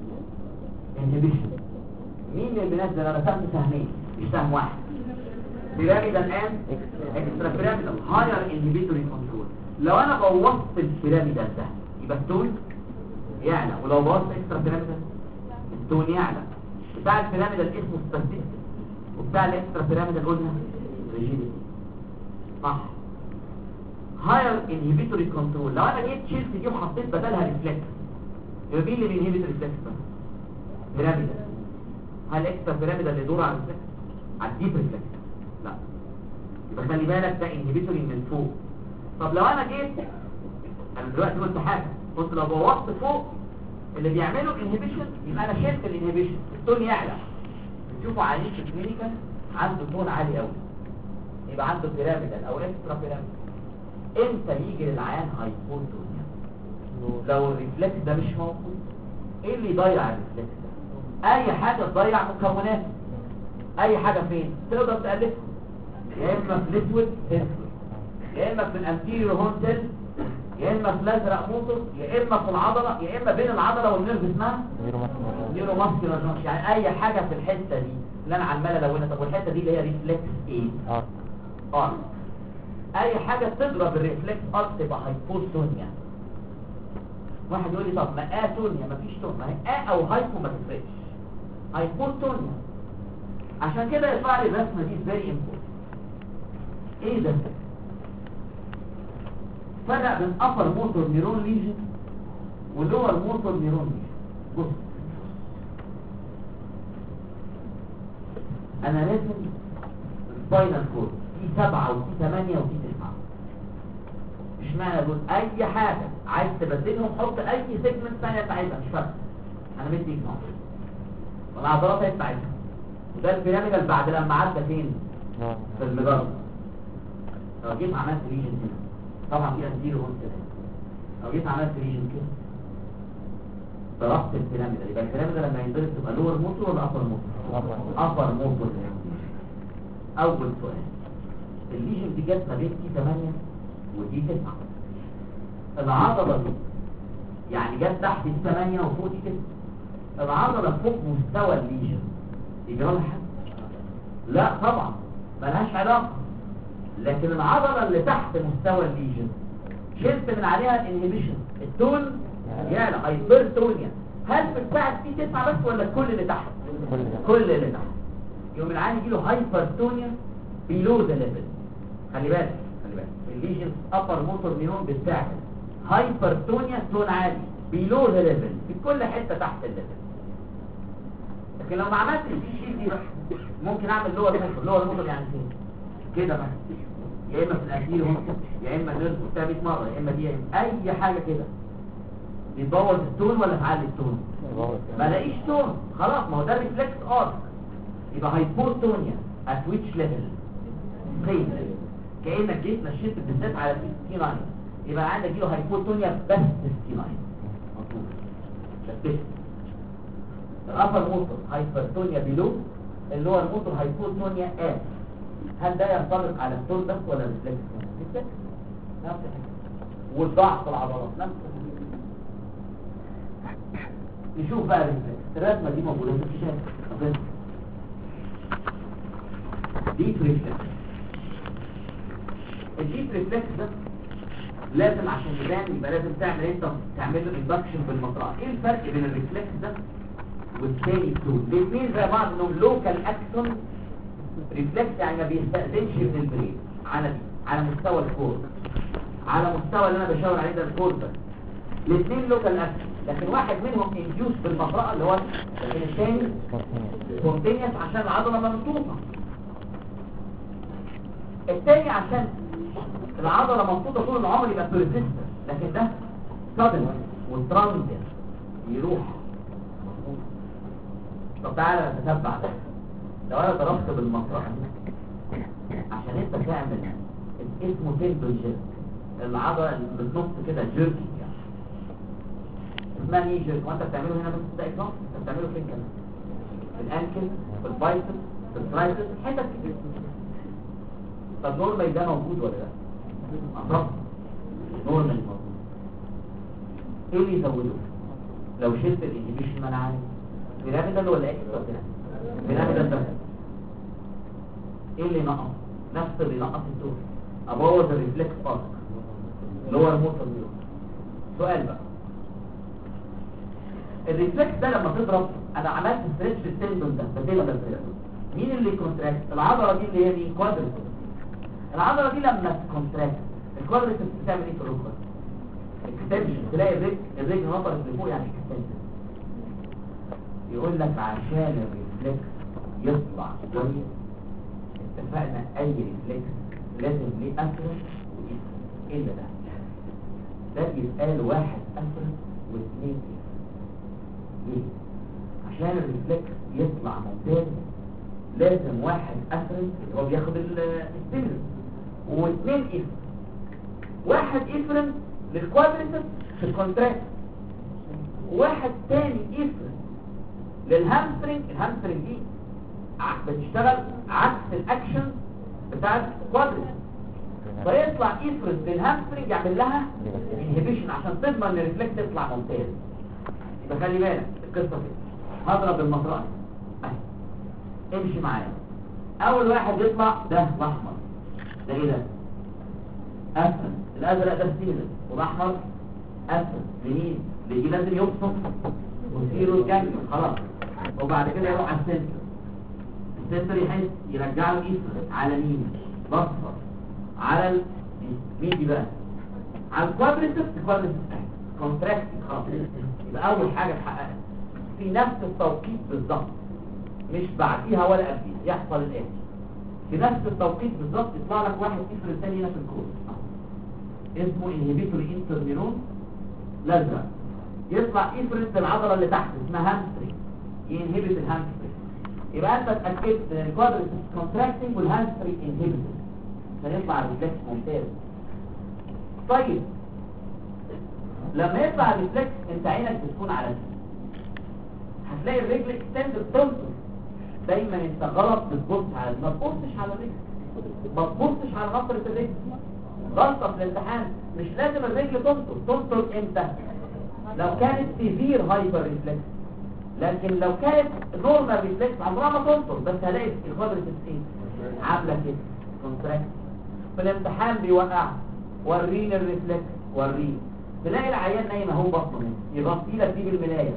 انهبيشن. مين اللي بينزل؟ انا رسمت سهمين مش سهم واحد. بيراميدال اند اكسترا بيراميدال هاير انهبيتوري كنترول. لو انا بوظت البيراميدال ده يبقى التون يعلى، ولو بوظت اكسترا بيراميدال التون يعلى. بتاع البيراميدال اسمه ستاتيك، وبتاع الاكسترا بيراميدال قلنا ريجيديتي. صح. هاير انهبيتوري كنترول، لو انا جيت شلت دي وحطيت بدلها ريفلكس يبقى مين اللي بينهبت الريفلكس بس؟ بيراميدال. هل اكسترا بيراميدال اللي يدور على الريفلكس؟ على الديب ريفلكس؟ لا. يبقى خلي بالك ده انهبيتوري من فوق. طب لو انا جيت انا دلوقتي قلت حاجه، قلت لو بوظت فوق اللي بيعملوا انهبيشن يبقى انا شلت الانهبيشن، التون يعلى. تشوفوا عيان في الكلينيكال عنده تون عالي قوي، يبقى عنده بيراميدال او اكسترا بيراميدال. امتى يجي للعيان هايبوتونيا؟ لو الريفلكس ده مش موجود. ايه اللي يضيع الريفلكس ده؟ اي حاجه تضيع مكوناته. اي حاجه فين تقدر تالفها؟ يا اما في الاسود اسود، يا اما في الانتيريور هون سيل، يا اما في الازرق موتور، يا اما في العضله، يا اما بين العضله والنيرف اسمها نيورو ماسكولار جانكشن. يعني اي حاجه في الحته دي اللي انا عمال الونها. طب والحته دي اللي هي ريفلكس ايه؟ ارك. اي حاجه تضرب الريفلكس ارك تبقى هايبوتونيا. واحد يقول لي طب ما اتونيا مفيش تون، ما هي او هايبو ما تفرقش، هايبوتونيا. عشان كده يطلع لي الرسمه دي فيري امبورتنت. ايه ده؟ فرق بين upper motor neuron lesion ولور motor neuron lesion. بص انا راسم سباينال كورد في 7 وفي 8 وفي 9. اشمعنى دول؟ اي حاجه عايز تبدلهم حط اي سيجمنت ثانيه بتاعتها مش فارقه. انا مدي اجماع والعضلات هي بتاعتها. وده البيراميدال بعد لما عدى فين؟ في المجرد. لو جيت عملت ريجن هنا طبعا في انتيرو هون كده، لو جيت عملت ريجن كده ضربت البيراميدال، يبقى البيراميدال لما ينضرب تبقى لور موتور ولا ابر موتور؟ ابر موتور. اول سؤال، الليجن دي جت ما بين دي 8 ودي 9. العضله دي يعني جت تحت دي 8 وفوق دي 9. العضله فوق مستوى الليجن يجرى لها حاجه؟ لا طبعا ملهاش علاقه. لكن العضله اللي تحت مستوى الليجن شلت من عليها الانهبيشن، التون يعني هايبرتونيا. هل بتساعد في 9 بس ولا كل اللي تحت؟ كل اللي تحت. يوم العين يجي له هايبرتونيا بيلو ذا ليفل. خلي بالك الليجن ابر موتور نيرون بتاعك هايبرتونيا تون عالي بيلو ذا ليفل في كل حته تحت الليفل. لكن لو ما عملتش دي شيل دي ممكن اعمل لور موتور يعني فين كده بقى، يا اما في الاخير يا اما نيرف بتاع 100 مره، يا اما دي اي حاجه كده بيبوظ التون ولا تعلي التون؟ ما لاقيش تون خلاص. ما هو ده ريفلكس ارك. يبقى هايبوتونيا ات ويتش ليفل؟ سيم. كانك جيت نشيت بالذات على 69 يبقى عندك له هايبوتونيا بس 69 مطلوب. شفت الابر موتور هايبرتونيا بيلو، اللي هو الموتور هايبوتونيا ات. هل ده ينطبق على التون بس ولا ريفلكس؟ ريفلكس نفس الحاجه. والضعف العضلات نفس الحاجه. نشوف بقى الريفلكس. الرسمه دي موجوده في الكتاب. ديب ريفلكس. الديب ريفلكس ده لازم عشان يبان يبقى لازم تعمل له اندكشن بالمطرقه. ايه الفرق بين الريفلكس ده والثاني التون؟ الاثنين زي بعض انهم لوكال اكشن ريفلكس، يعني ما بيستأذنش من البرين على مستوى الكور، على مستوى اللي انا بشاور عليه ده الكور بس. الاثنين لوكال اكشن، لكن واحد منهم انديوس بالمطرقه اللي هو، لكن الثاني سبونتينيوس عشان العضله ممطوطه. الثاني عشان العضله ممطوطه طول العمر يبقى بيرسيستنت، لكن ده سادن وترانزيت يروح. طب تعالى نتتبع ده. لو انا ضربت بالمطرقه عشان انت تعمل اسمه تندون جيرك، العضله اللي بتنط كده جيركي يعني اسمها ايه جيرك؟ وانت بتعمله هنا بس ده اكرام، انت بتعمله فين كمان؟ في الانكل، في البايسبس، في الترايسبس، حتت كتير. طب نورمال ده موجود ولا لا؟ طبعا نورمال موجود. ايه اللي يزوده؟ لو شلت الانهبيشن ما انا عارف بيراميدال ولا اكسترا بيراميدال بس. ايه اللي نقص؟ نفس اللي نقص الدور، ابوظ الريفلكس ارك اللي هو الموتور نيورون. سؤال بقى، الريفلكس ده لما تضرب، انا عملت ستريتش في التندون ده بديله ده، مين اللي كونتراكت؟ العضله دي اللي هي مين؟ كوادريسبس. العضله دي لما تكونتراكت الكوادريسبس بتعمل ايه في الركبه؟ اكستنشن، تلاقي الرجل نطرت لفوق يعني اكستنشن. يقول لك عشان الريفلكس يطلع كويس اتفقنا اي ريفلكس لازم ليه افرد واسم الا ده يتقال واحد افرد واثنين ليه؟ عشان الريفلكس يطلع ممتاز لازم واحد افرد اللي هو بياخد الستيمولس واثنين افرد. واحد افرد للكوادريسبس في الكونتراكت، وواحد تاني افرد للهامسترنج. الهامسترنج دي بتشتغل عكس الاكشن بتاع الكوادريسبس، فيطلع افرد للهامسترنج يعمل لها انهبيشن عشان تضمن ان الريفلكس يطلع ممتاز. يبقى خلي بالك القصه كده، هضرب بالمطرقه اهي، امشي معايا. اول واحد يطلع ده الاحمر، ده ايه ده؟ اسفل. الازرق ده ستيمولس، والاحمر اسفل. لمين؟ اللي لازم يبصم ويصيروا الجانجليون خلاص، وبعد كده يروح على السنتر. السنتر يحس يرجع له ايفر على مين؟ بصفر على مين دي بقى؟ على الكوادريسبس. الكوادريسبس كونتراكت خلاص. يبقى اول حاجه اتحققت في نفس التوقيت بالظبط، مش بعديها ولا قبليها، يحصل الاتي في نفس التوقيت بالظبط. يطلع لك واحد افرد ثاني هنا في الكود اسمه انهبيتوري انترنيرون الازرق، يطلع افرد العضله اللي تحت اسمها هامسترنج، ينهبت الهامسترنج. يبقى انت اتاكدت ان الكوادريسبس كونتراكتنج والهامسترنج انهبيتد عشان يطلع الريفلكس ممتاز. طيب لما يطلع الريفلكس انت عينك بتكون على دي، هتلاقي الرجل اكستند بتنطر. دايما انت غلط بتبص على، ما تبصش على الرجل، ما تبصش على نطرة الرجل. غلطة في الامتحان، مش لازم الرجل تنطر امتى؟ لو كانت سيفير هايبر ريفلكس، لكن لو كانت نورمال ريفلكس عمرها ما تنطر، بس هلاقي الكوادريسبس ايه؟ عامله كده كونتراكت. في الامتحان بيوقع وريني الريفلكس، وريني تلاقي العيان نايم اهو بطنه، يغطي لك دي بالملايه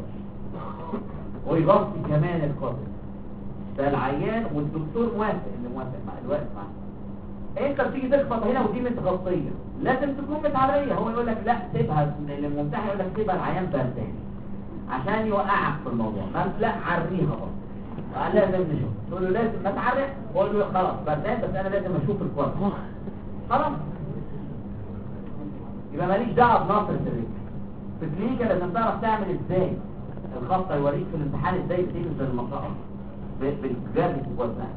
ويغطي كمان الكوادريسبس. ده العيان والدكتور موافق، اللي موافق مع الوقت معاه. انت بتيجي تخبط هنا ودي متغطيه، لازم تكون متعريه. هو يقول لك لا سيبها، الممتحن يقول لك سيبها العيان بردان عشان يوقعك في الموضوع. ما لا عريها برضه، لازم نشوف. تقول له لازم ما تعرق، قول له خلاص بردان بس انا لازم اشوف الكوادريسبس خلاص. يبقى ماليش دعوه بنظره الرجل. في الكلينيكا لازم تعرف تعمل ازاي الخطه، يوريك في الامتحان ازاي تنزل المنطقه بالجرافيتي والوزن.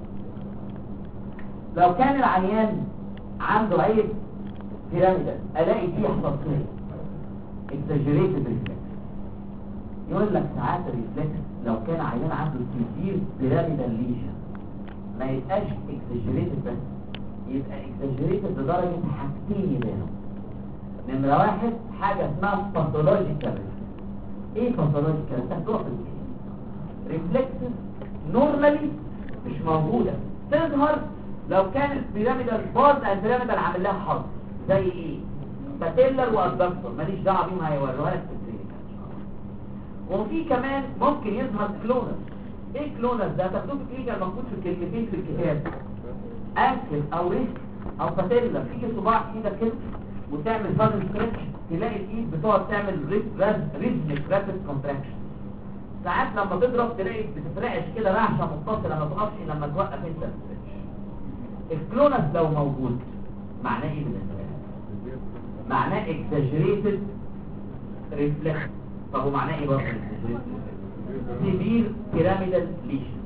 لو كان العيان عنده عيب بيراميدال، الاقي دي يحصل فيه اكزاجريتد ريفلكس. يقول لك ساعات الريفلكس لو كان عيان عنده سيفير بيراميدال ليجن ما يبقاش اكزاجريتد بس، يبقى اكزاجريتد لدرجه حاجتين يبانوا. نمره واحد حاجه اسمها باثولوجيكال. ايه باثولوجيكال؟ تحتوها في ريفلكسز نورمالي مش موجوده، تظهر لو كان البيراميدال باز البيراميدال عامل لها حظ. زي ايه؟ باتيلر وادكتور، ماليش دعوه بيهم، هيوروها لك في الكلينيكال. وفي كمان ممكن يظهر كلونس. ايه كلونس ده؟ تاخدوه في الكلينيكال مكتوب في كلمتين في الكتاب، انكل او ريست او باتيلر. تيجي صباع ايدك كده وتعمل سادن ستريتش، تلاقي الايد بتقعد تعمل ريزميك رابيد كونتراكشن. ساعات لما تضرب تلاقي بتترعش كده رعشه متصله، ما تقفش لما توقف انت الستريتش. الكلونس لو موجود معناه ايه بالنسبه لك؟ معناه اكزاجريتد ريفلكس. طب ومعناه ايه برضه اكزاجريتد؟ سيفير بيراميدال ليشن.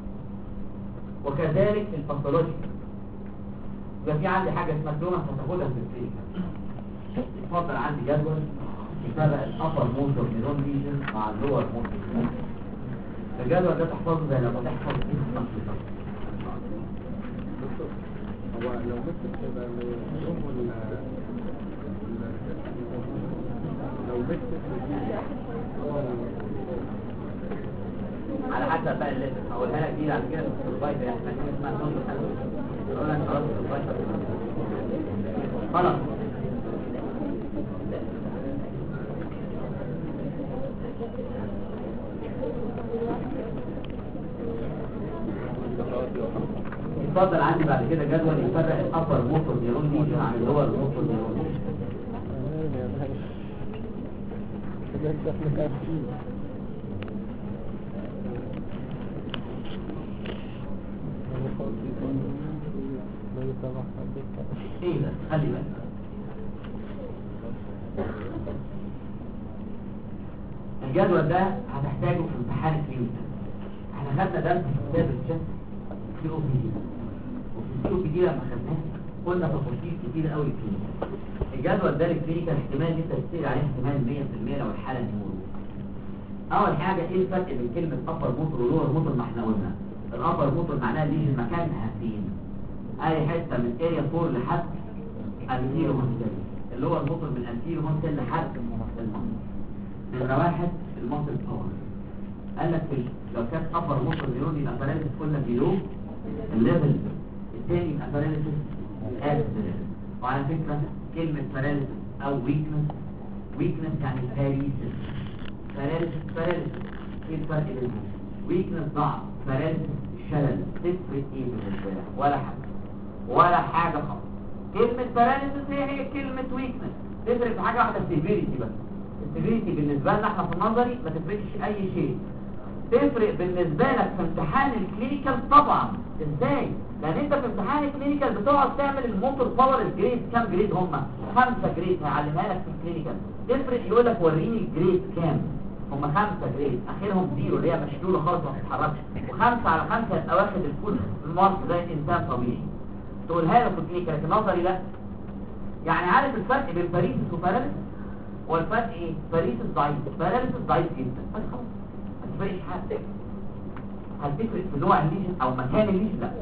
وكذلك الباثولوجيكال. يبقى في عندي حاجه اسمها كلونس هتاخدها في الكلينيكال. اتفضل عندي جدول يفرق الابر موتور نيرون ليجن مع اللور موتور نيرون. الجدول ده تحفظه زي لما تحفظ اسم النشاط. هو لو مسك يبقى يوم لو مسك على حسب بقى اللي هقولها لك دي بعد كده في الفايده، يعني اسمها نون. خلاص. اتفضل. عندي بعد كده جدول يفرق الابر موتور نيرون ليجن عن اللور موتور نيرون ليجن. ايه ده؟ خلي بالك. الجدول ده هتحتاجه في امتحان الكلينيكال. احنا خدنا درس في كتاب الشست سي او بي دي، وفي السي او بي دي لما خدناه قلنا تفاصيل كتير قوي الكلينيكال. الجدول ده الكلينيكال احتمال انت تشتغل عليه احتمال 100% لو الحاله نيورو. اول حاجه ايه الفرق بين كلمه ابر موتور ولور موتور؟ ما احنا قلنا الابر موتور معناها ليجن مكانها فين؟ اي حته من اريا 4 لحد الانتيرو هونتيل، اللي هو الموتور من الانتيرو هونتيل لحد المصل. نمره واحد المصل باور. قال لك لو كانت ابر موتور نيرون يبقى باراليسيس قلنا بيلو الليفل، الثاني يبقى باراليسيس ات. وعلى فكره كلمه باراليسيس او ويكنس يعني باراليسيس. باراليسيس ايه الفرق بينهم؟ ويكنس ضعف، باراليسيس شلل. تفرق ايه بالنسبه لك؟ ولا حاجه خالص. كلمه باراليسيس هي كلمه ويكنس. تفرق في حاجه واحده، السيفيريتي بس. السيفيريتي بالنسبه لنا احنا في النظري ما تفرقش اي شيء. تفرق بالنسبه لك في امتحان الكلينيكال طبعا. ازاي؟ لان انت في امتحان الكلينيكال بتقعد تعمل الموتور باور الجريد. كام جريد هم؟ 5 جريد هيعلمها لك في الكلينيكال. تفرق يقول لك وريني الجريد كام. هم 5 جريد، اخرهم 0 اللي هي مشلوله خالص ما بتتحركش، و5 على 5 يبقى واخد الفول مارك زي الانسان طبيعي. تقولها له في الكلينيكال، لكن نظري لا. يعني عارف الفرق بين باريسيس وباراليسيس؟ والفرق ايه؟ باريسيس ضعيف، باراليسيس ضعيف جدا. بس خلاص ما تفرقش حاجه. هتفرق في نوع الليجن او مكان الليجن؟ لا.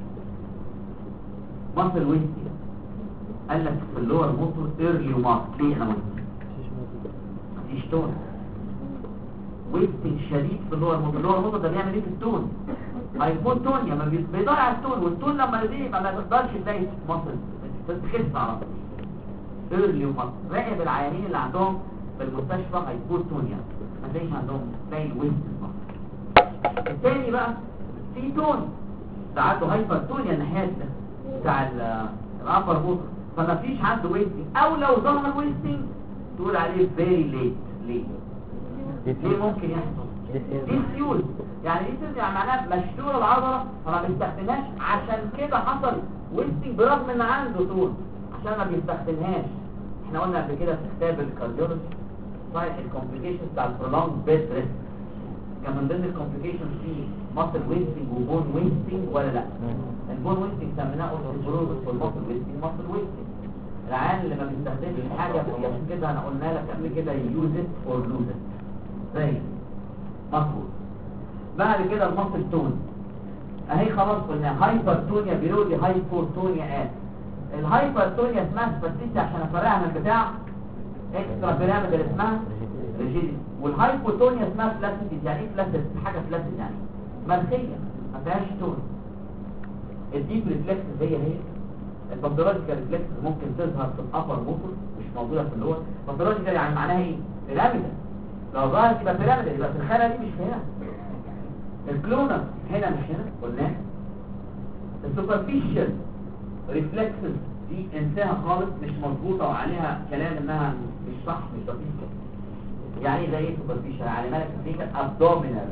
مصل ويستي قال لك في اللور موتور ايرلي ومارك. ليه انا قلت مفيش تون ويستنج شديد في اللور موتور. اللور موتور ده بيعمل ايه في التون؟ هيكون تون يا ما بيضيع التون، والتون لما يضيع يبقى ما تقدرش تلاقي مصل، تخف على طول. ايرلي ومارك. راقب العيانين اللي عندهم في المستشفى هايبوتونيا، ما تلاقيش عندهم زي الويستنج. الثاني بقى في تون، ده عنده هايبرتونيا الناحيه ده بتاع الابر موتور، فما فيش عنده ويستنج. او لو ظهر ويستنج تقول عليه فيري ليت. ليه ممكن يحصل؟ ديسيوز. يعني ديسيوز يعني معناها مشلول العضله فما بيستخدمهاش، عشان كده حصل ويستنج برغم ان عنده تون عشان ما بيستخدمهاش. احنا قلنا قبل كده في كتاب الكارديولوجي صحيح الكومبليكيشنز بتاع البرولونج بيد ريست كان من ضمن الكومبليكيشنز في ماسل ويستنج وبون ويستنج ولا لا؟ البون ويستنج سميناه اوستيوبروزس، والماسل ويستنج ماسل ويستنج. العيان اللي ما بيستخدمش حاجه عشان كده انا قلنا لك قبل كده يوز ات اور لوز ات زي مظبوط. بعد كده الماسل تون اهي خلاص قلنا هايبرتونيا بيرودي هايبوتونيا ات. الهايبرتونيا اسمها سباسيتي عشان افرقها من بتاع اكسترا بيراميدال اسمها ريجيديتي، والهايبوتونيا اسمها فلاسيتي. يعني ايه فلاسيتي؟ حاجه فلاسيتي يعني مرخيه ما فيهاش تون. الديب ريفلكس هي الباثولوجيكال ريفلكس ممكن تظهر في الابر موتور مش موجوده في اللور. الباثولوجيكال يعني معناها ايه؟ بيراميدال. لو ظهرت يبقى بيراميدال، يبقى في الخانه دي مش هنا. الكلونر هنا مش هنا قلنا. السوبرفيشال ريفلكسز دي انساها خالص، مش مظبوطه وعليها كلام انها مش صح مش دقيقه. يعني زي ايه سوبرفيشال؟ على مالك فيك ابدومينال.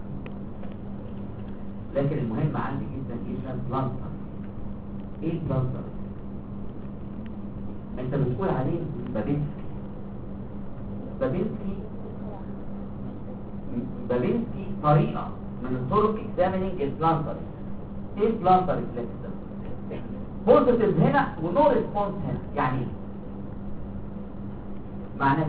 لكن المهم عندي جدا جدا بلانتر. ايه البلانتر؟ انت بتقول عليه بابينسكي طريقه من الطرق اكزامينينج البلانتر. ايه البلانتر ريفلكس ده؟ بوزيتيف هنا ونو ريسبونس هنا. يعني ايه؟ معناه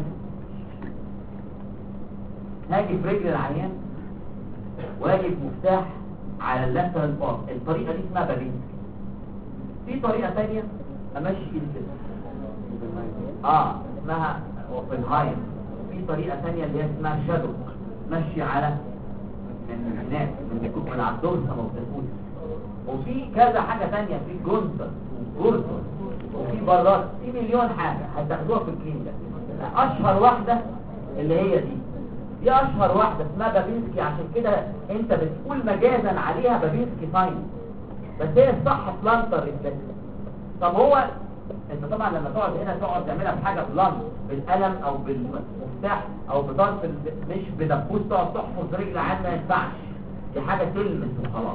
هاجي في رجل العيان واجي مفتاح على اللاترال باس. الطريقه دي اسمها بابينسكي. في طريقه ثانيه امشي ايدي كده اسمها اوبنهايم. في طريقه ثانيه اللي هي اسمها شادو، مشي على من هناك من على الدورس او التفوت. وفي كذا حاجه ثانيه، في جونتر وفي براد، في مليون حاجة هتاخدوها في الكلينيكال. اشهر واحدة اللي هي دي اشهر واحدة اسمها بابينسكي، عشان كده انت بتقول مجازا عليها بابينسكي ساين، بس هي الصح بلانتر ريفلكس. طب هو انت طبعا لما تقعد هنا تقعد تعملها بحاجة بلانت بالقلم او بالمفتاح او بضرب مش بدبوس تقعد تحفظ رجل عاد، ما ينفعش، دي حاجة تلمس وخلاص.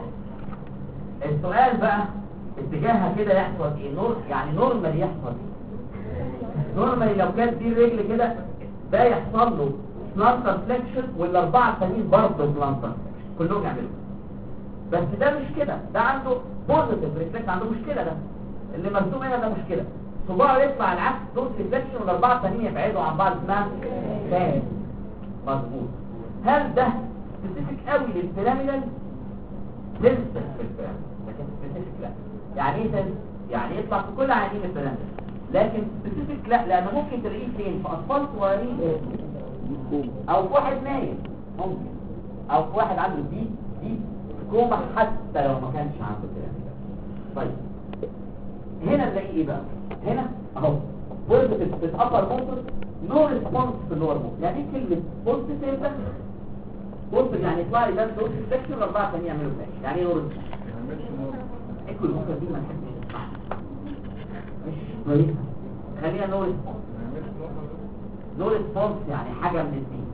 السؤال بقى اتجاهها كده يحصل ايه؟ يعني نورمال يحصل ايه؟ نورمال لو كانت دي الرجل كده ده يحصل له بلانتر فليكشن، والاربعه التانيين برضه بلانتر كلهم يعملوا. بس ده مش كده، ده عنده بوزيتيف ريفلكس، عنده مشكله. ده اللي مرسوم هنا ده مشكله، صباعه يطلع العكس دوس ريفلكشن والاربعه التانيين يبعدوا عن بعض، اسمها فان. مظبوط. هل ده سبيسيفيك قوي للبيراميدال؟ سنسر في البيراميدال، لكن سبيسيفيك لا. يعني ايه سنسر؟ يعني يطلع في كل عيانين البيراميدال، لكن سبيسيفيك لا، لانه ممكن تلاقيه فين؟ في اطفال صغيرين، او في واحد نايم ممكن، او في واحد عنده دي كوما حتى لو ما كانش عنده بيراميدال. طيب هنا نلاقي ايه بقى؟ هنا اهو بوزيتيف في الابر موتور، نو ريسبونس في اللور موتور. يعني ايه كلمه بوزيتيف؟ بوزيتيف يعني يطلع لي ده دوز سكشن والاربعه ثانيه يعملوا فلاش. يعني ايه نور؟ اكل الموتور دي ما نحبش نسمعها، مش كويسه، خليها نور. نور ريسبونس يعني حاجه من الاثنين،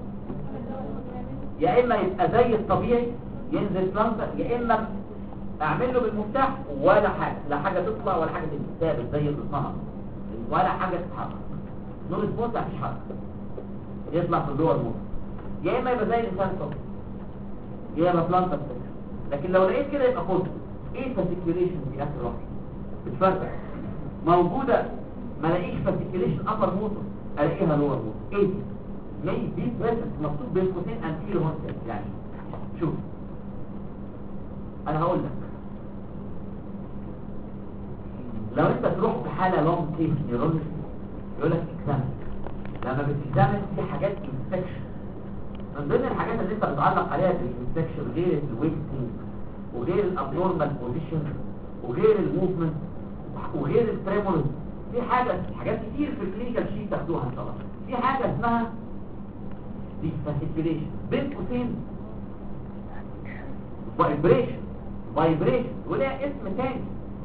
يا اما يبقى زي الطبيعي ينزل بلانتر، يا اما اعمل له بالمفتاح ولا حاجه، لا حاجه تطلع ولا حاجه تنزل، ثابت زي الصنم ولا حاجه تتحرك. نور ريسبونس مفيش حركه، يطلع في اللور موتور، يا اما يبقى زي الانسان الطبيعي يا اما بلانتر. لكن لو لقيت كده يبقى بوزيتيف. ايه فاسيكيوليشن في اخر واحد بتفرق موجوده، ما الاقيش فاسيكيوليشن ابر موتور، الاقيها لور موتور. ايه دي بريسنت مكتوب بين قوسين انتيريور هونتل. يعني شوف انا هقول لك، لو انت تروح في حاله لونج كيس نيورولوجي يقول لك اكزامن، لما بتكزامن في حاجات انفكشن، من ضمن الحاجات اللي انت بتعلق عليها بالانفكشن غير الويستنج وغير الابنورمال بوزيشن وغير الموفمنت وغير التريمولز، في حاجات كتير في الكلينيكال شيت تاخدوها ان شاء الله. في حاجه اسمها دي فاسيكيوليشن بين قوسين فايبريشن ولا اسم تاني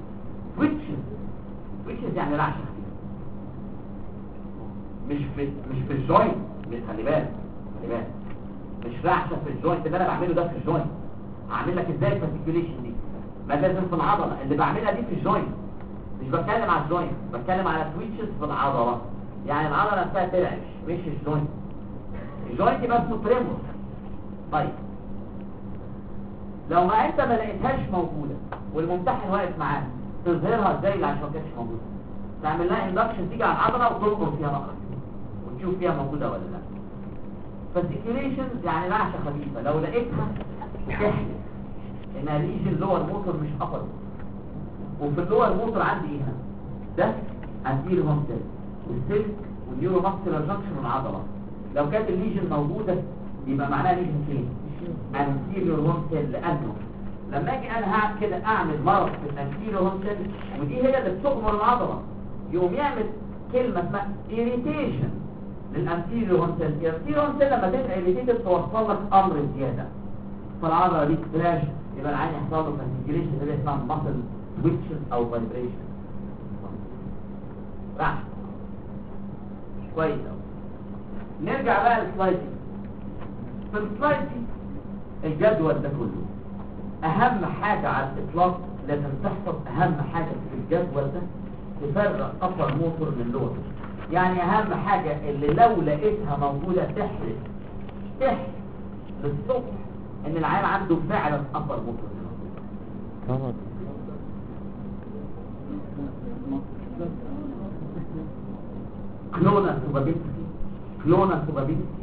ويتشز يعني رعشه، مش في الجوينت. خلي بالك مش رعشه في الجوينت اللي انا بعمله ده في الجوينت. هعمل لك ازاي الفاسيكيوليشن دي؟ ما لازم في العضله اللي بعملها دي في الجوينت، مش بتكلم على الجوينت، بتكلم على تويتشز في العضله. يعني العضله نفسها ترعش مش الجوينت. الجوينت يبقى اسمه تريمور. طيب لو ما انت ما لقيتهاش موجوده والممتحن واقف معاك تظهرها ازاي عشان ما كانتش موجوده؟ تعمل لها اندكشن، تيجي على العضله وتنقر فيها مقرا وتشوف فيها موجوده ولا لا. فاسيكيوليشن يعني رعشه خفيفه، لو لقيتها تحلف انها ليجن لور موتور مش ابر. وفي اللور موتور عندي ايه هنا؟ ده انتيريور هونتل والسلك والنيورو ماسكولار جانكشن والعضله. لو كانت الليجن موجوده يبقى معناها ليجن فين؟ انتيريور هونتل، لانه لما اجي انا هعمل كده اعمل مرض في الانتيريور هونتل ودي هي اللي بتغمر العضله، يقوم يعمل كلمه اسمها irritation للانتيريور هونتل. الانتيريور هونتل لما تبقى irritated توصل لك امر زياده، فالعضله دي كراش، يبقى العين يحصل له فاسيكيوليشن اللي اسمها ماسل تويتشز او فايبريشن. رعش كويس قوي. نرجع بقى للسلايد دي. في السلايد دي الجدول ده كله اهم حاجه على الاطلاق لازم تحفظ، اهم حاجه في الجدول ده تفرق ابر موتور من لور. يعني اهم حاجه اللي لو لقيتها موجوده تحلف للصبح ان العيال عنده فعلا ابر موتور موجود. كلونا سوبابيلتي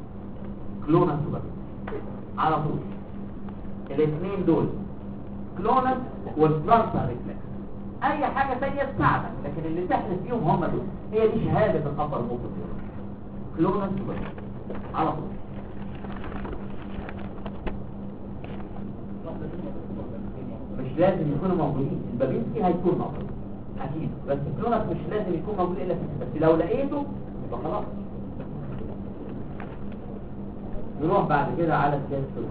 على طول. الاثنين دول كلونس والبلانتر ريفلكس، اي حاجه ثانيه تساعدك، لكن اللي تحلف فيهم هم دول. هي دي شهاده الابر موتور كلونس سوبابيلتي على طول. مش لازم يكونوا موجودين، البابيلتي هيكون موجود اكيد، بس الكلونس مش لازم يكون موجود الا في بس لو لقيته يبقى خلاص. نروح بعد كده على السنسور.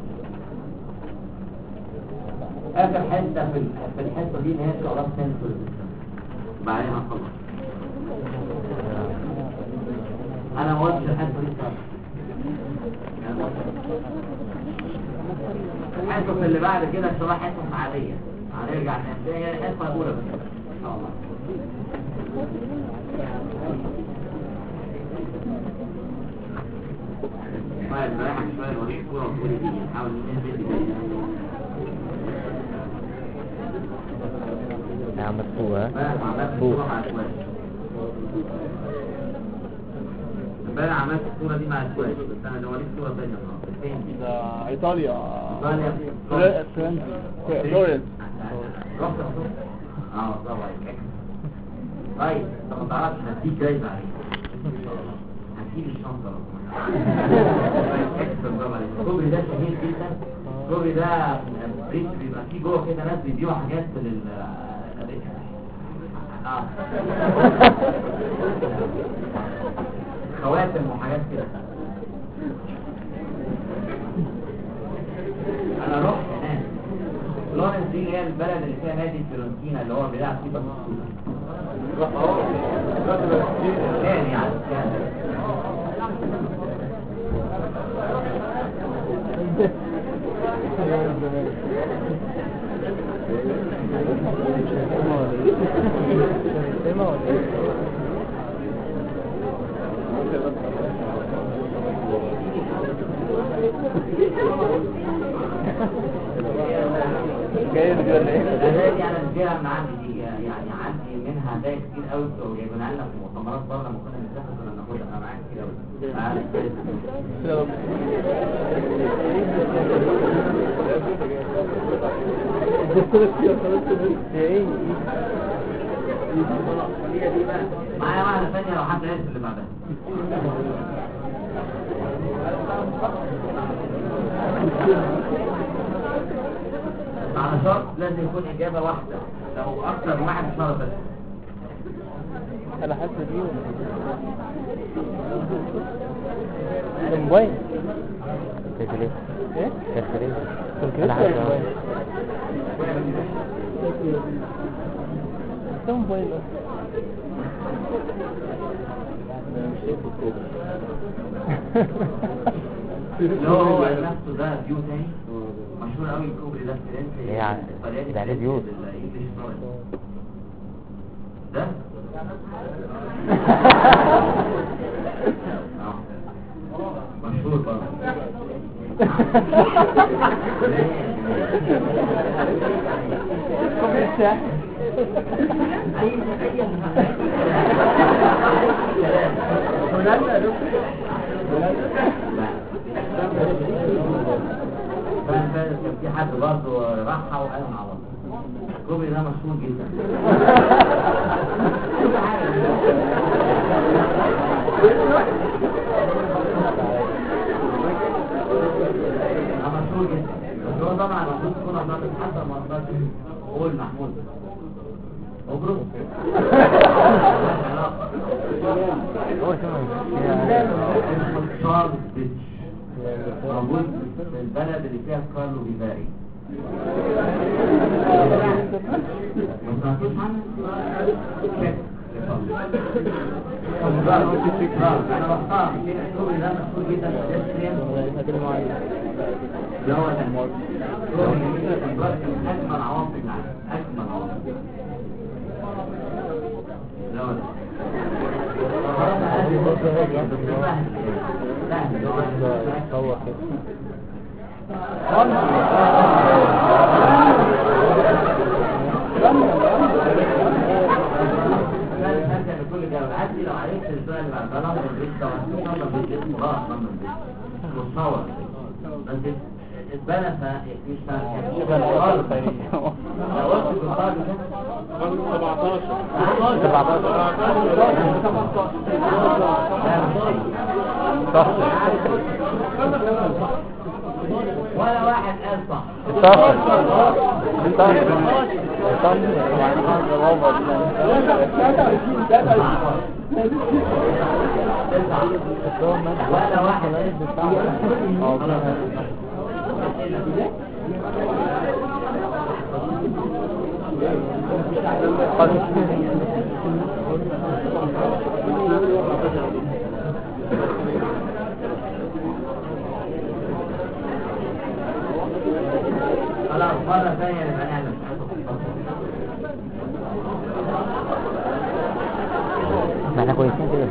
اخر حته في الحته دي اللي هي شغلات سنسور بعدين هنخلص. انا ما قلتش الحته دي خالص. الحصص اللي بعد كده شرح حصص عاديه، هنرجع نلاقي الحصه الاولى بس ان شاء الله. طيب رايحك شويه نوريك صوره وتقولي دي نحاول ننزل دي نعم مدفوع امبارح عملت الصورة دي مع الكويس، بس انا دوريك صورة ثانية خالص. فين؟ ده ايطاليا فلورنس. فلورنس. رحت الصورة؟ برافو عليك. طيب انت ما تعرفش هديك جايزة عليك. هتجيب الشنطة لو سمحت. برافو عليك. الكوبري ده شهير جدا. الكوبري ده بيبقى فيه جوه كده ناس بيبيعوا حاجات خواتم وحاجات كده. انا رحت هناك. فلورنس دي اللي هي البلد اللي فيها نادي فيورنتينا اللي هو بيلعب فيه كان يعني جايز ولا ايه؟ الهدايا دي انا مديها من عندي دي، يعني عندي منها هدايا كتير قوي بتبقوا جايبينها لنا في مؤتمرات بره لما كنا بنسافر كنا بناخدها. انا معاك كتير قوي. معايا واحدة ثانية لو حد عرف اللي بعدها. على شرط لازم يكون إجابة واحدة، لو أكثر من واحد شرط بس. انا حاسس بيه ده موبايل تليفون ايه تليفون انا عايز ده موبايل اللي هو نفسه ده فيو تاني مشهور قوي الكوبري ده في ده عليه فيوز ده مشهور برضه. كان في حد برضه راحها وقال مع بعض الكوبري ده مشهور جدا. مشهور جدا بس هو طبعا المفروض تكون عملت حتى مرضات قول محمود مبروك. موجود في البلد اللي فيها كارلو فيفاري. ما سمعتوش عنه؟ انا رحتها الكوبري ده مشهور جدا اللي هو اجمل عواصم العالم، اجمل عواصم اللي هو هو كل جواب عادي لو عرفت السؤال اللي بعد ده البيت ده وهتوصل بالبيت مراح من البيت متصور بس اتبنى فمش فاهم لو قلت بالطاقة صح ولا واحد قال صح. طن وبعدين روبوت. 23 ولا واحد خلاص مرة ثانية نبقى نعمل ما احنا كويسين كده.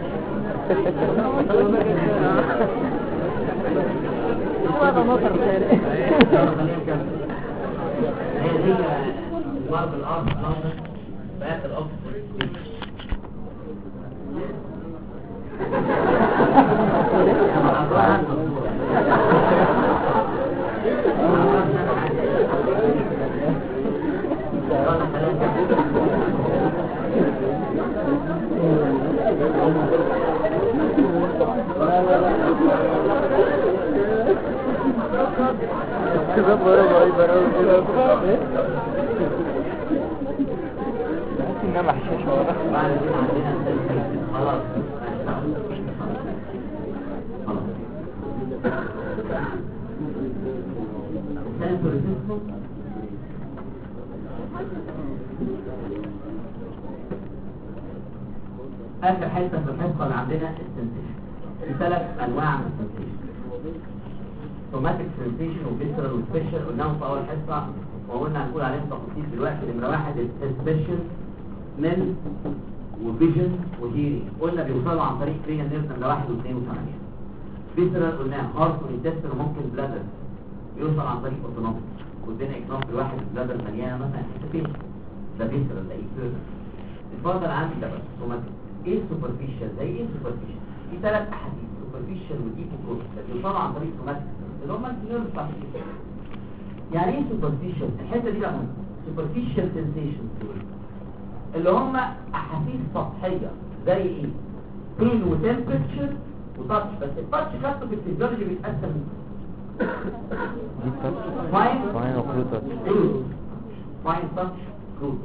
هي دي ضرب الأرض بقى الأرض انما حشيش ورا. خلاص آخر حتة في الحصة اللي عندنا السنسيشن. في 3 أنواع من السنسيشن. سوماتيك سنسيشن وفيسرال وسبيشال قلناهم في أول حصة وقلنا هنقول عليهم تفاصيل دلوقتي. نمرة 1 السبيشال من وفيجن وهيري قلنا بيوصلوا عن طريق كرينيال نيرف نمرة 1 و2 و8. فيسرال قلناها هارت وانتستين وممكن بلادر بيوصل عن طريق اوتونوميك والدنيا اكزامبل واحد بلادر مليانه مثلا حتتين ده فيسرال ده اكسترنال. اتفضل عندي ده بس سوماتيك. ايه السوبرفيشال زي ايه السوبرفيشال؟ في 3 احاديث سوبرفيشال وديب وكروس بيوصلوا عن طريق سوماتيك اللي هم النيرف بتاع الجسم. يعني ايه سوبرفيشال؟ الحته دي بقى سوبرفيشال سنسيشن اللي هم احاسيس سطحيه زي ايه؟ بين وتمبرتشر وتاتش. بس التاتش خدته في الفيزيولوجي بيتقسم فاين وكروتات. فاين تاتش كروت.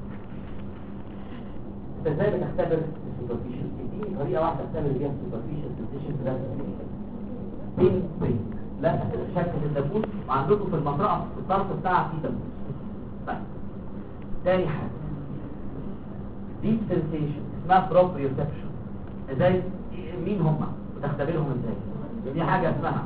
انت ازاي بتختبر السوبرفيشال؟ اديني طريقه واحده تختبر بيها السوبرفيشال سنسيشن في لازم بين بين لا شكل الدبوس وعندكم في المنطقه في الطرف بتاعها في دبوس. طيب تاني حاجه ديب سنسيشن اسمها بروبريوسبشن. ازاي مين هم وتختبرهم ازاي؟ دي حاجه اسمها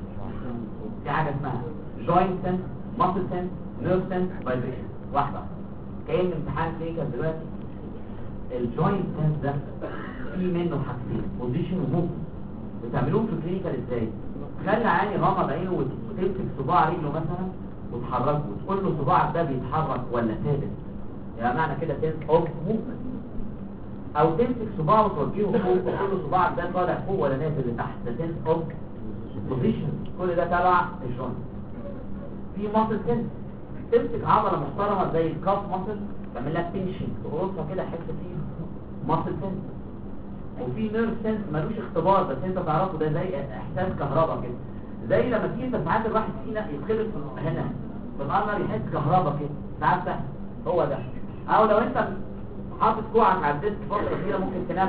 جوينت سنس ماسل سنس نيرف سنس فايبريشن. واحده كأن امتحان كلينيكال دلوقتي الجوينت سنس ده في منه حاجتين بوزيشن وموفمنت. بتعملوهم في كلينيكال ازاي؟ خلي عيني غمض عينه وتمسك صباع رجله مثلا وتحركه وتقول له صباعك ده بيتحرك ولا ثابت. يعني معنى كده سنس اوف موفمنت. او تمسك صباعه وتوجهه فوق وتقول له صباعك ده طالع فوق ولا نازل لتحت. ده سنس اوف بوزيشن. كل ده تبع الجوينت. في ماسل سنس تمسك عضله محترمه زي الكاف ماسل تعمل لها تنشن تقرصها كده حته فيه ماسل سنس. وفي نيرف سنس ملوش اختبار بس انت تعرفه ده زي احساس كهرباء كده. زي لما تيجي انت ساعات الواحد فينا يتخبط هنا بالقمر يحس كهرباء كده ساعات ده هو ده. او لو انت حاطط كوعك على الديسك فتره كبيره ممكن تنام.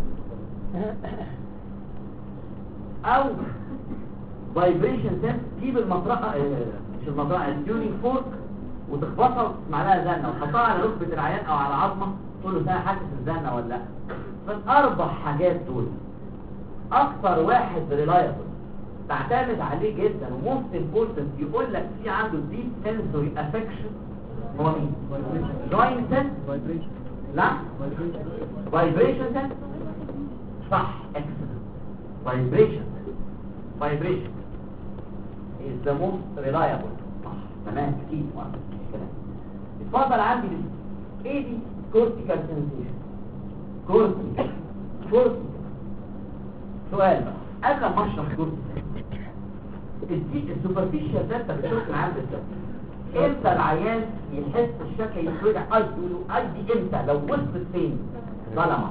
او فايبريشن سنس تجيب المطرقه مش المطرقه التيونينج فورك وتخبطها وتسمع لها زنه وتحطها على ركبه العيان او على عظمه تقول له ده حاسس الزنه ولا لا. فالاربع حاجات دول اكثر واحد ريلايبل تعتمد عليه جدا وموست امبورتنت يقول لك في عنده ديب سنسوري افكشن هو مين؟ جوينت سنس لا فايبريشن سنس صح اكسلنت. فايبريشن is the most reliable صح تمام اكيد مش كلام. اتفضل عندي دي ايه دي؟ كورتيكال سنسيشن. كورتيكال سؤال بقى قبل ما اشرح كورتيكال السوبرفيشال ده انت بتشوف العيان بالظبط امتى العيان يحس الشكل يتوجع اي دي امتى لو وصلت فين؟ ظلمه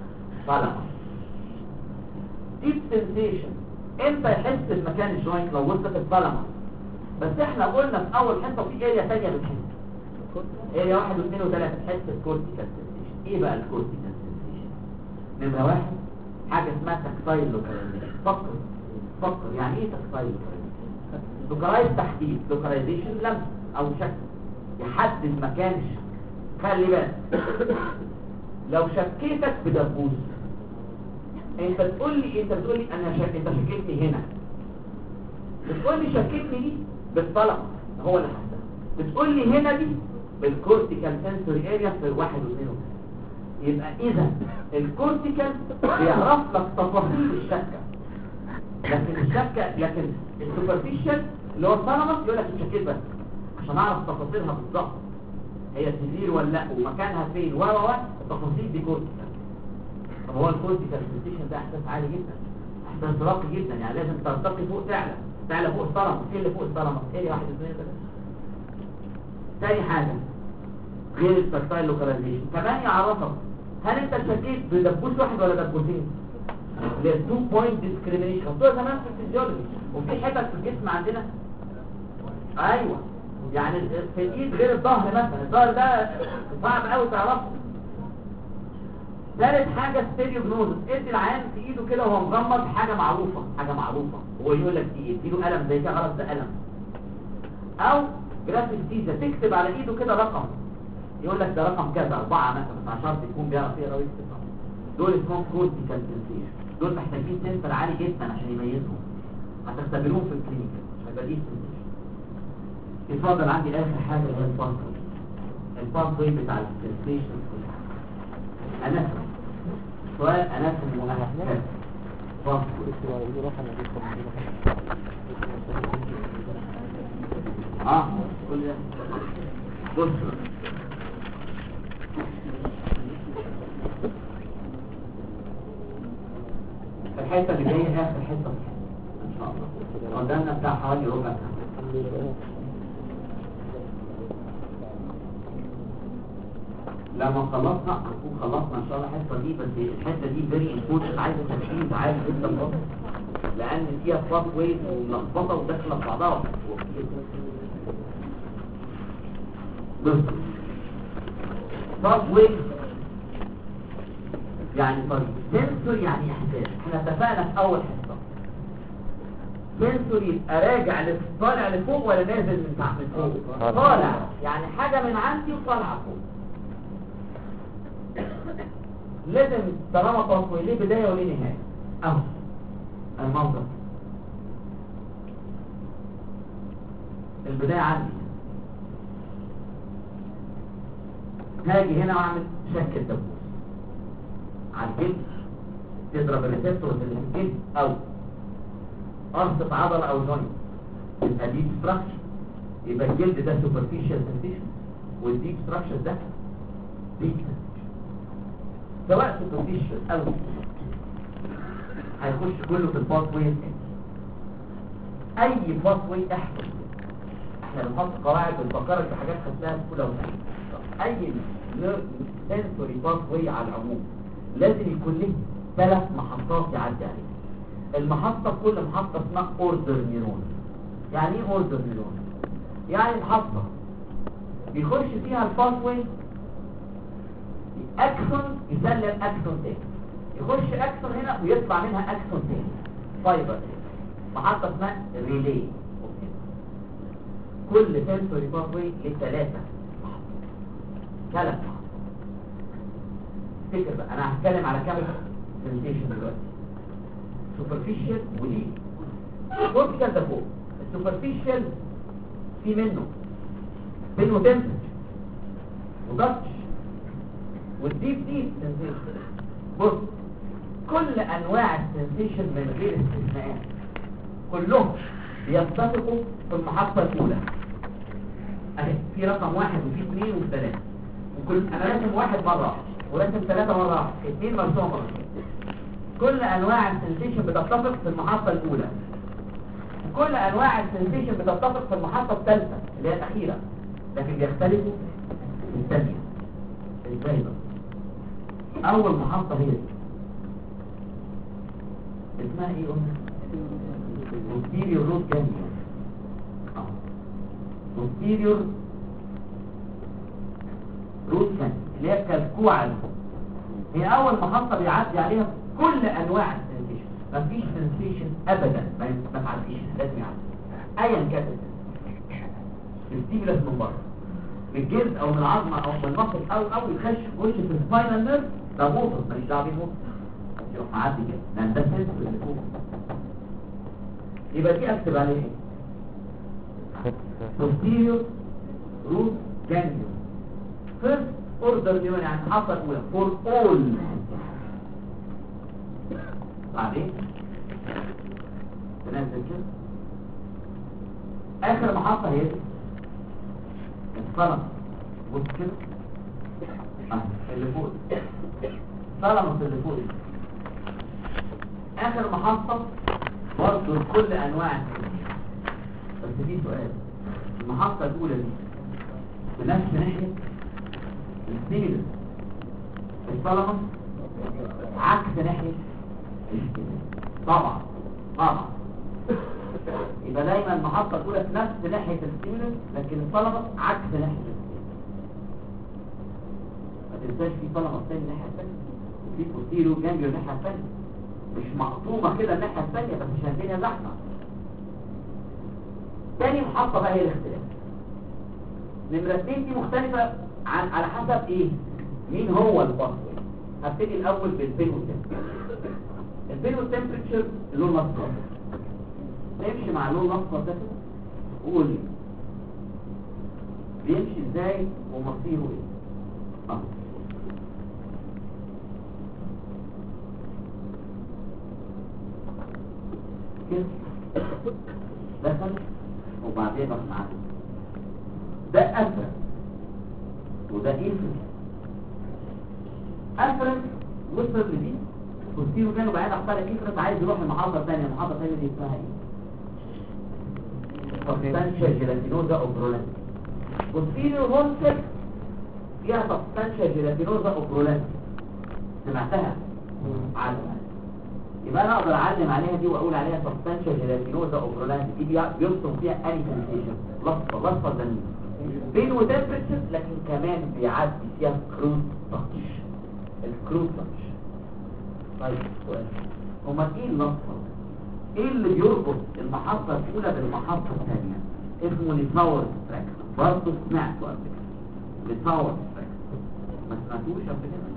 ديب سنسيشن امتى يحس بمكان الجوينت لو وصلت الظلمه. بس احنا قلنا في اول حته في اريا ثانيه بتحس اريا 1 و2 و3 تحس الكورتيكال سنسيشن. ايه بقى الكورتيكال سنسيشن؟ نمره 1 حاجه اسمها تاكتايل لوكاليزيشن. فكر يعني ايه تاكتايل لوكاليزيشن؟ لوكالايز تحديد، لوكاليزيشن لمس او شكل يحدد مكان الشك. خلي بالك لو شكيتك بدبوس انت بتقول لي انا انت شكيتني هنا، بتقول لي شكيتني دي بالطلق هو اللي حسها، بتقول لي هنا دي بالكورتيكال سنسوري اريا في 1 و2 و3. يبقى اذا الكورتيكال بيعرف لك تفاصيل الشكه، لكن السوبرفيشال اللي هو الثالاموس يقول لك شكيت بس عشان اعرف تفاصيلها بالظبط، هي سيفير ولا لا ومكانها فين التفاصيل دي كورتيكال. طب هو الكورتيكال سنسيشن ده احساس عالي جدا، احساس راقي جدا، يعني لازم ترتقي فوق، تعلى فوق الثالاموس. ايه اللي فوق الثالاموس؟ ايه 1 2 3. تاني حاجه غير التاكتايل لوكاليزيشن كمان يعرفك هل انت شكيت بدبوس واحد ولا دبوسين. اللي 2 بوينت ديسكريميشن خدوها زمان في الفيزيولوجي، وفي حتت في الجسم عندنا ايوه يعني في الايد غير الظهر مثلا، الظهر ده صعب قوي تعرفه. ثالث حاجه ستيريوجنوزس، ادي العيان في ايده كده وهو مغمض حاجه معروفه هو يقول لك دي ايه، اديله قلم زي كده خلاص ده قلم، او جرافيك تيزا تكتب على ايده كده رقم يقول لك ده رقم كذا 4 مثلا عشان تكون بيعرف يقرا ويكتب. دول اسمهم كورتيكال سنسيشن، دول محتاجين سنسر عالي جدا عشان يميزهم، هتختبروهم في الكلينيكال مش هيبقى ليه سنسيشن. اتفضل عندي اخر حاجه اللي هي الباسوي بتاع السنسيشن اناتومي. سؤال اناتومي واناتومي كل ده بص الحته اللي جايه اخر حته ان شاء الله قدامنا بتاع حوالي ربع ساعه. لما خلصنا هنكون خلصنا ان شاء الله الحته دي، بس الحته دي فيري امبورتنت، عايزه تركيز عالي جدا برضه لان فيها باث ويز وملخبطه وداخله في بعضها. بص باث ويز يعني طريق، سنسور يعني احساس. احنا اتفقنا في اول حصه سنسور يبقى راجع طالع لفوق ولا نازل من تحت لفوق؟ طالع، يعني حاجه من عندي وطالعه فوق. لازم طالما باثوي ليه بدايه وليه نهايه. اهو المنظر البدايه عندي، هاجي هنا واعمل شكل دبوس على الجلد، تضرب الريسبتورز اللي في الجلد او قرصة عضلة او جوينت، يبقى ديب ستراكشر، يبقى الجلد ده سوبرفيشال سنسيشن والديب ستراكشر ده ديب سنسيشن. سواء سوبرفيشال او هيخش كله في الباث واي. اي باث واي احسن، احنا بنحط قواعد بنفكرك بحاجات خدناها في اولى وثانيه. اي سنسوري باث واي على العموم لازم يكون له 3 محطات يعدي عليها. المحطة كل محطة اسمها اوردر نيرون. يعني ايه اوردر نيرون؟ يعني محطة بيخش فيها الباث واي اكسون يسلم اكسون تاني، يخش اكسون هنا ويطلع منها اكسون تاني فايبر. محطة اسمها ريلي. كل سنسوري باث واي له 3 محطات. افتكر بقى انا هتكلم على كام سنسيشن دلوقتي. سوبرفيشال ودي كورتيكال ده فوق. السوبرفيشال في منه تمبرتشر وضغط، والديب سنسيشن. بص كل انواع السنسيشن من غير استثناءات كلهم بيتفقوا في المحطة الاولى اهي، في رقم 1 وفي 2 وفي 3، وكل انا راسم 1 مرة وراسم 3 مرة، 2 مرسومة مرة. كل انواع السنسيشن بتتفق في المحطة الاولى، وكل انواع السنسيشن بتتفق في المحطة الثالثة اللي هي الاخيرة، لكن بيختلفوا في الثانية. ازاي بقى؟ اول محطة هي دي اسمها ايه قلنا؟ posterior root ganglion. posterior روت كان اللي هي كالكوعة دي. هي اول محطة بيعدي عليها كل انواع السنسيشن، مفيش سنسيشن ابدا ما تعديش، لازم يعدي ايا كانت الستيمولس من بره، من الجلد او من العظمه او من المفصل او يخش في السباينال نيرف، ده موتور ماليش دعوه بيه، موتور يروح معدي كده لان ده سنسور اللي فوق. يبقى دي اكتب عليها ايه؟ posterior root ganglion first order neuron، يعني الحصه الاولى for all. بعدين بننزل كده اخر محطه هي دي الثالاموس. بص كده اللي فوق الثالاموس اللي فوق دي اخر محطه برضه لكل انواع السنسيشن. بس في سؤال، المحطه الاولى دي بنفس ناحيه الستيمولس الثالاموس عكس ناحيه الاستيمولس طبعا يبقى دايما المحطه الاولى في نفس ناحيه الستيمولس لكن الثالاموس عكس ناحيه الستيمولس. ما تنساش في ثالاموس تاني الناحيه الثانيه وفي بوستيريور جانجليون الناحيه الثانيه، مش مقطومه كده الناحيه الثانيه بس مش الدنيا زحمه. تاني محطه بقى هي الاختلاف. نمره 2 دي مختلفه على حسب ايه مين هو الباسوي. هبتدي الاول بالبين والتمبريتشر. البين والتمبريتشر اللون الاصفر، نمشي مع اللون الاصفر ده كده قول لي بيمشي ازاي ومصيره ايه. كده دخل وبعدين راح معاه ده افرد وده افرد وصل لدي بوستيريور جانجليون وبعدين اختار افرد عايز يروح لمحاضره ثانيه. المحاضره الثانيه دي اسمها ايه؟ سبستانشيا جيلاتينوزا اوبرولانتي. بوستيريور هونسل فيها سبستانشيا جيلاتينوزا اوبرولانتي، سمعتها؟ علم. يبقى انا اقدر اعلم عليها دي واقول عليها سبستانشيا جيلاتينوزا اوبرولانتي. دي بيرسم فيها اني سنسيشن لفظه جميله بين وتمبريتشر، لكن كمان بيعدي فيها كروز تاتش. الكروز تاتش. طيب سؤال، هما ايه اللفظه؟ ايه اللي بيربط المحطه الاولى بالمحطه الثانيه؟ اسمه ليفاور ستراك. برضه سمعته قبل كده ليفاور ستراك، ما سمعتوش قبل كده؟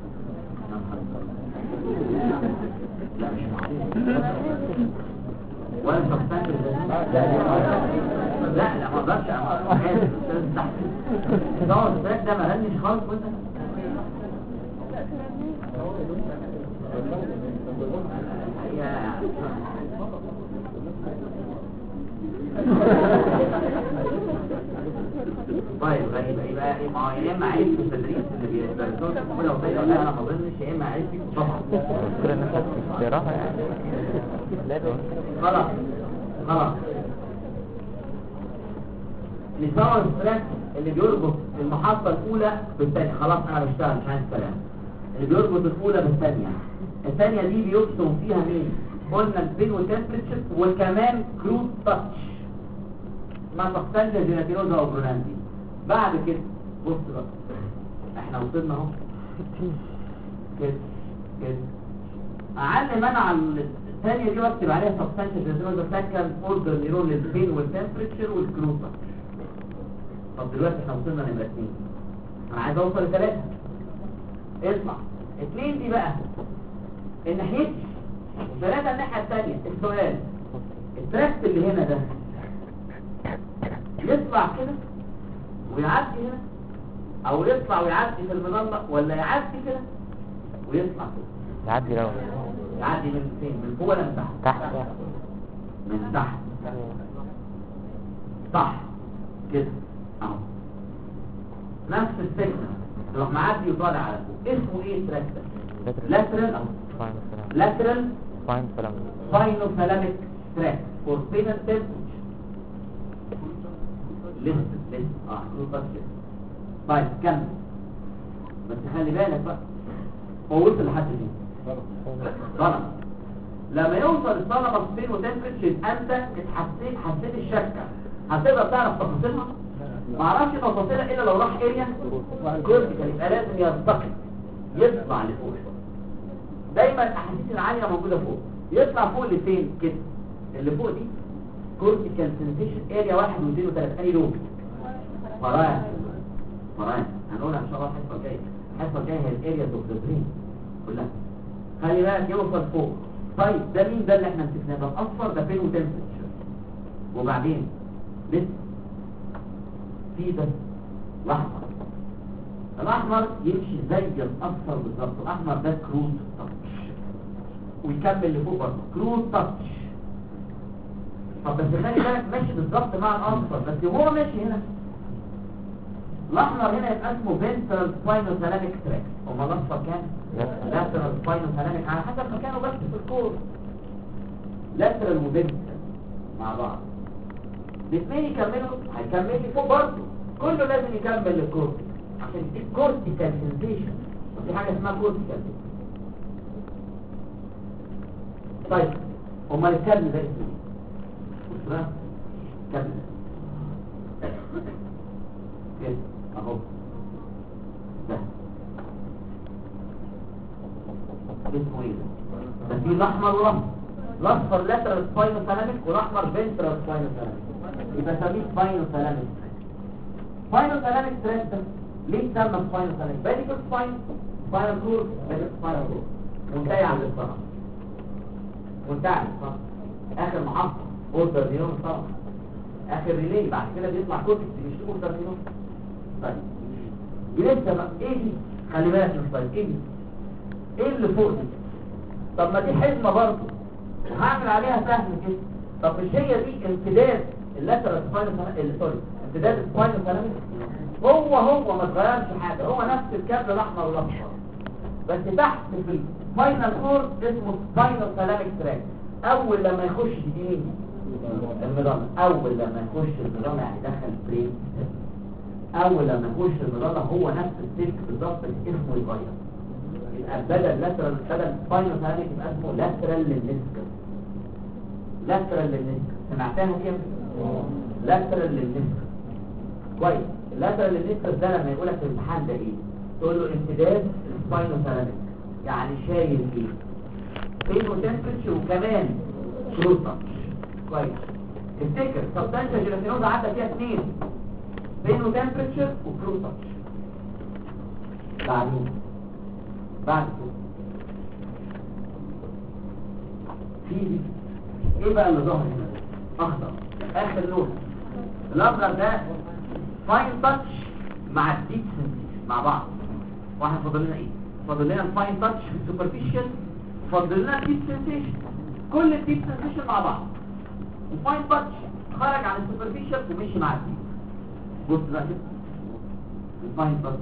لا مش معقول ولا سبستانشيا لا ما اقدرش ليفاور ستراك ده ما رنش خالص وانت طيب يبقى يا اما عايز في التدريس اللي بيدرسوه في اولى وثانيه ولا انا ما اظنش، يا اما عايز فيه طبعا كل الناس بتقراها يعني لازم. خلاص ليفاور ستراك اللي بيربط المحطه الاولى بالثانيه. خلاص انا بشتغل مش عايز كلام. اللي بيربط الاولى بالثانيه، الثانيه دي بيرسم فيها مين؟ قلنا البين والتمبريتشر وكمان كروز تاتش مع سبستانشيا جيلاتينوزا اوبرولانتي. بعد كده بص بقى احنا وصلنا اهو كده اعلم انا على الثانيه دي واكتب عليها سبستانشيا جيلاتينوزا سكند اوردر نيرون للبين والتمبريتشر والكروز تاتش. طب دلوقتي احنا وصلنا لنمره 2، انا عايز اوصل ل3. اسمع 2 دي بقى الناحيه وثلاثة الناحية الثانية. السؤال، التراكت اللي هنا ده يطلع كده ويعدي هنا او يطلع ويعدي في المنطقة ولا يعدي كده ويطلع كده؟ يعدي لو يعدي من فين؟ من فوق ولا من تحت؟ من تحت صح كده اهو نفس السكنة تروح معدي وطالع على فوق. اسمه ايه التراكت ده؟ لاترال او lateral spinothalamic tract for pain and temperature. listen طيب كمل بس خلي بالك بقى هو وصل لحد فين؟ غلط. لما يوصل الطلبه في pain وتمبريتشر انت حسيت الشكه، هتقدر تعرف تفاصيلها؟ ما اعرفش تفاصيلها الا لو راح اريا كورتيكال، يبقى لازم يرتقي يطلع لفوق. دايما الاحاسيس العاليه موجوده فوق، يطلع فوق لفين كده؟ اللي فوق دي كورتيكال سنسيشن اريا 1 و2 و3. انهي لون؟ فراغ. هنقولها ان شاء الله الحصه الجايه. الحصه الجايه هي الاريا اوف ذا برين كلها. خلي بالك يوصل فوق. طيب ده مين ده اللي احنا مسكناه؟ ده الاصفر ده فين وتمبرتشر. وبعدين لسه في ده الاحمر يمشي زي الاصفر بالظبط. الاحمر ده كروز تاتش ويكمل لفوق برضه كروز تاتش. طب بس خلي بالك ماشي بالظبط مع الاصفر، بس هو ماشي هنا الاحمر هنا يبقى اسمه فينترال سباينوثالاميك تراك. امال الاصفر كام؟ لاترال سباينوثالاميك على حسب مكانه بس في الكور. لاترال وفينترال مع بعض الاثنين يكملوا، هيكمل لي فوق برضه. كله لازم يكمل للكورتيكال عشان دي كورتيكال سنسيشن، وفي حاجه اسمها كورتيكال. طيب امال الكابل ده اسمه ايه؟ بص بقى كابل كده اهو ده اسمه ايه ده؟ في الاحمر والاحمر. الاصفر لاترال سباينوثالاميك والاحمر فينترال سباينوثالاميك، يبقى سميه سباينوثالاميك. سباينوثالاميك تراك ده ليه سمى سباينوثالاميك؟ فيرتيكال سباينال كورد، سباينال كورد منتهي عند الصنع، منتهي عند الصنع، اخر محطه اوردر نيرون طبعا، اخر ريلي. بعد كده بيطلع كورتكس مش اوردر نيرون. طيب لسه بقى ايه دي؟ خلي بالك من السلايد. ايه دي؟ ايه اللي فوق دي؟ طب ما دي حزمه برضه وهعمل عليها سهم كده. طب مش هي دي امتداد اللاترال سباينوثالاميك؟ سوري، امتداد السباينوثالاميك. هو ما اتغيرش حاجه، هو نفس الكابل الاحمر والاصفر، بس تحت في الفاينل كورد اسمه سباينوثالاميك تراك. اول لما يخش دي مين؟ المضله. اول لما يخش المضله يعني دخل برين. اول لما يخش المضله هو نفس السلك بالظبط، اسمه يتغير. يبقى بدل لاترال سباينوثالاميك يبقى اسمه لاترال للنسكس. لاترال للنسكس سمعتها دي؟ لاترال للنسكس. كويس. اللاترال للنسكس ده لما يقول لك في الامتحان ده ايه؟ تقول له امتداد السباينوثالاميك، يعني شايل ايه؟ فين وتمبرتشر وكمان كروز تاتش. كويس. افتكر سبستانشال جيلاتينوز عدى فيها اثنين، فين وتمبرتشر وكروز تاتش. بعد كده في دي ايه بقى اللي ظهر هنا؟ اخضر اخر لون. الاخضر ده فاين تاتش مع الديب سنسيشن مع بعض. واحد فاضل لنا ايه؟ فاضل لنا الفاين تاتش في السوبرفيشال، فاضل لنا الديب سنسيشن. كل الديب سنسيشن مع بعض. الفاين تاتش خرج عن السوبرفيشال ومشي مع الديب. بص بقى كده الفاين تاتش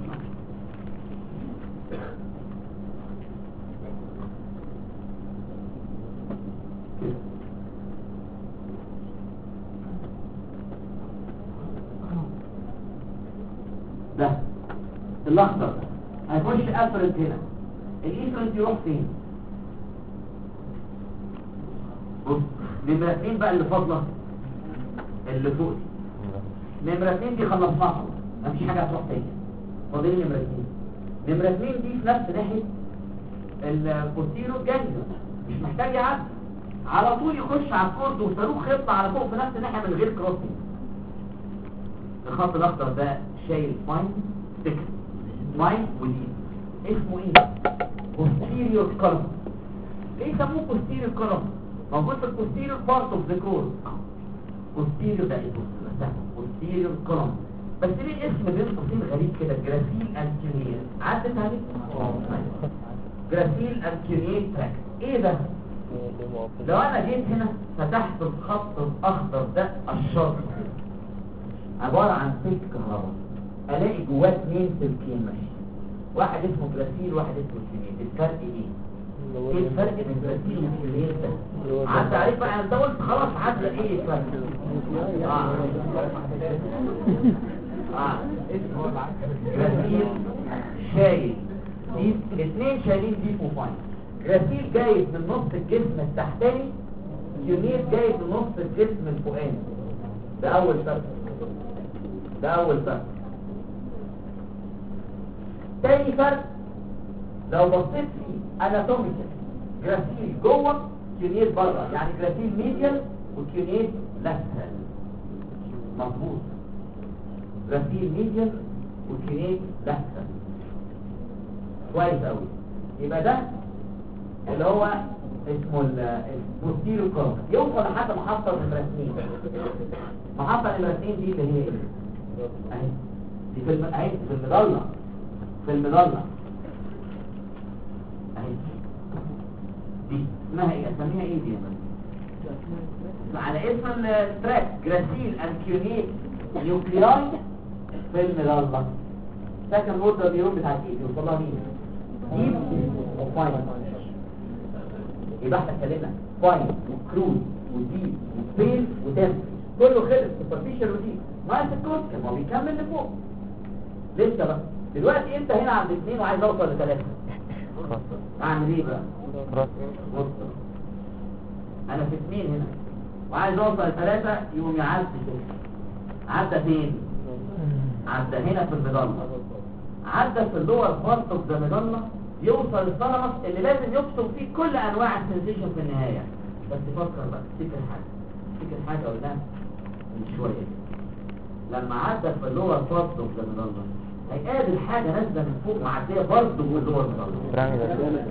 ده الاخضر ده هيخش افرد هنا. الافرد يروح فين؟ بص نمرة 2 بقى اللي فاضله اللي فوق دي. نمرة 2 دي خلصناها، مفيش حاجه هتروح تاني. فاضل نمرة 2. نمرة 2 دي في نفس ناحيه البوستيرو جانجليون، مش محتاج يعدي، على طول يخش على الكورد والصاروخ يطلع على فوق في نفس الناحيه من غير كروسنج. الخط الاخضر ده شايل فاين سكس فاين ودي اسمه ايه؟ posterior column. ليه سموه posterior column؟ موجود في البوستيريور بارت اوف ذا كور. posterior ده اسمه posterior column، بس ليه اسم بين قوسين غريب كده؟ جراسيل انتيريور. عدت عليك؟ جراسيل انتيريور تراك. ايه ده؟ لو انا جيت هنا فتحت الخط الاخضر ده الشرط عبارة عن سلك كهرباء، الاقي جواه 2 سلكين ماشي، واحد اسمه جراسيل واحد اسمه سيلين. الفرق ايه؟ ايه الفرق بين جراسيل وسيلين ده؟ عدى عليك بقى، انت قلت خلاص عدى. ايه الفرق؟ جراسيل شايل دي، الاثنين شايلين ديب وفاين. جراسيل جايب من نص الجسم التحتاني، سيلين جايب من نص الجسم الفوقاني. ده اول فرق. ده اول فرق. تاني فرق لو بصيت فيه اناتوميكال، جراسيل جوه كيونيت بره، يعني جراسيل ميديال وكيونيت لاترال. مظبوط، جراسيل ميديال وكيونيت لاترال كويس قوي. يبقى ده اللي هو اسمه البوستيريو كورنر، يوصل لحد محطة نمرة 2. محطة نمرة 2 دي اللي هي ايه؟ اهي دي اهي في المظلة، في المظلة اهي دي اسمها ايه؟ اسميها ايه دي يا بني؟ على اسم التراك جراسيل انكيونيت نيوكلياي في المظلة. سكن اوردر نيورون بتاع الديب يوصل لها مين؟ ديب وفاين. يبقى احنا اتكلمنا فاين وكروز وديب وبيل ودم، كله خلص سوبرفيشال وديب، ناقص الكورتيكال ما هو بيكمل لفوق. لسه بقى دلوقتي انت هنا عند 2 وعايز اوصل ل3، اعمل ايه بقى؟ بص انا في 2 هنا وعايز اوصل ل3، يقوم يعدي كده. عدى فين؟ عدى هنا في المظله، عدى في اللور بارت اوف ذا مظله، يوصل الثالاموس اللي لازم يبصم فيه كل انواع السنسيشن في النهايه. بس فكر بقى، افتكر حاجه قلناها من شويه. لما عدى في اللور بارت اوف ذا مظله هيقابل حاجه نازله من فوق معديه برضه جوه اللور مظله،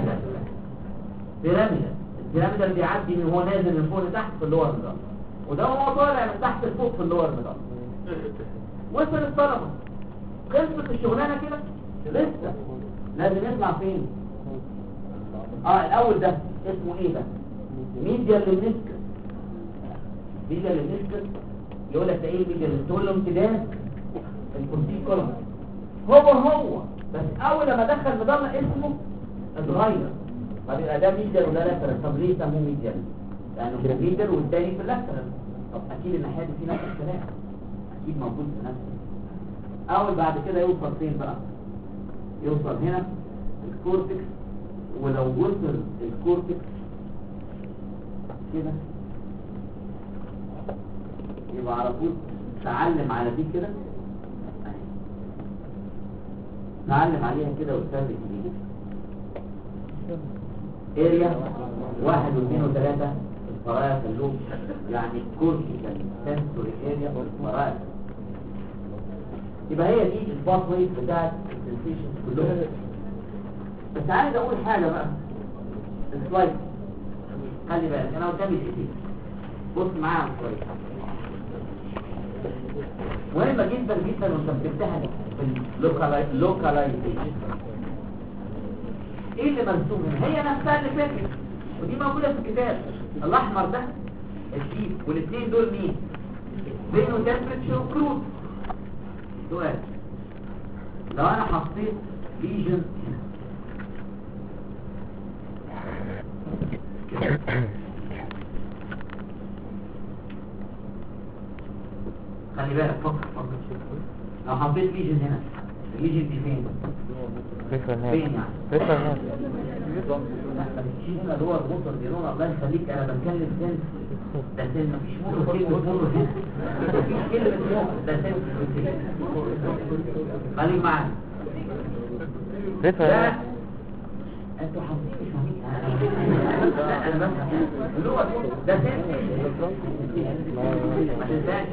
بيراميدال اللي بيعدي من هو نازل من فوق لتحت في اللور مظله، وده هو طالع من تحت لفوق في اللور مظله. وصل الثالاموس، خلصت الشغلانه كده؟ لسه لازم يطلع فين؟ الاول ده اسمه ايه ده؟ ميديال للنسكس. ميديال للنسكس يقول لك ايه ميديال؟ تقول له امتداد الكورتيك كولوم، هو بس اول لما دخل مظله اسمه اتغير، طب يبقى ده ميديال ولا لاترال؟ طب ليه سموه ميديال؟ لانه في الميديال والتاني في اللاترال. طب اكيد الناحيه دي في نفس الكلام، اكيد موجود في نفس. اول بعد كده يوصل فين بقى؟ يوصل هنا الكورتكس، ولو وصل الكورتكس كده يبقى على طول تعلم على دي كده، تعلم عليها كده وتثبت دي اريا 1 و2 و3 الفراغ اللوب، يعني كورتيكال سنسوري اريا والفراغ. يبقى هي دي الباث ويز بتاعت السنسيشن كلهم. بس عايز اقول حاجه بقى، السلايد خلي بالك انا قدامي الايدين، بص معايا شويه، مهمه جدا جدا وانت بتمتحن في اللوكالايزيشن. ايه اللي مرسوم هنا؟ هي نفسها اللي فاتت ودي موجوده في الكتاب. الاحمر ده الديب، والاثنين دول مين؟ بينه تمبريتشر وكروز. سؤال، لو انا حطيت ليجن هنا خلي بالك، فكر لو حطيت ليجن هنا، الليجن دي فين؟ فين يعني؟ لا مفيش هنا دور موتور دينون، الله يخليك انا بتكلم سن، ده سن مفيش موتور كلمة موتور هنا، مفيش كلمة موتور، ده سن خليك معانا. لا انتوا حافظين مش فاهمين، لا انا بس اللي هو ده سن ما تنساش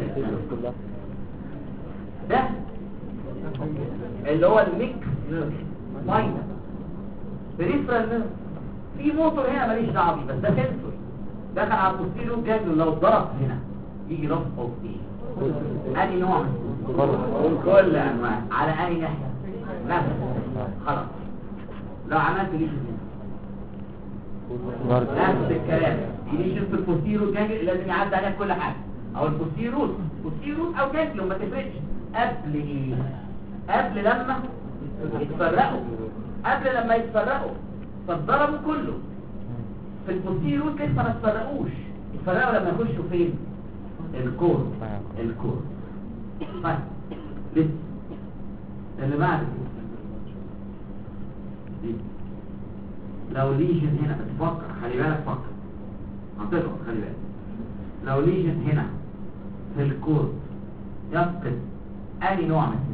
ده اللي هو الميكس ماينر بريفرال نيرف. في موتور هنا ماليش دعوه بيه، بس ده سنسور دخل على البوستيريور جانجل، لو ضرب هنا يجي رف اوف ايه؟ انهي نوع من كل انواع على انهي ناحيه؟ نفس خلاص. لو عملت ليشن هنا نفس الكلام، ليشن في البوستيريور جانجل لازم يعدي عليها كل حاجه، او البوستيريور او جانجل ما تفرقش. قبل ايه؟ قبل لما يتفرقوا، قبل لما يتفرقوا فاتضربوا كله في البوستيريور، لسه ما اتفرقوش، يتفرقوا لما يخشوا فين؟ الكور. طيب لسه اللي بعد دي لو ليجن هنا، تفكر خلي بالك، فكر هتفكر خلي بالك، لو ليجن هنا في الكور يفقد انهي نوع من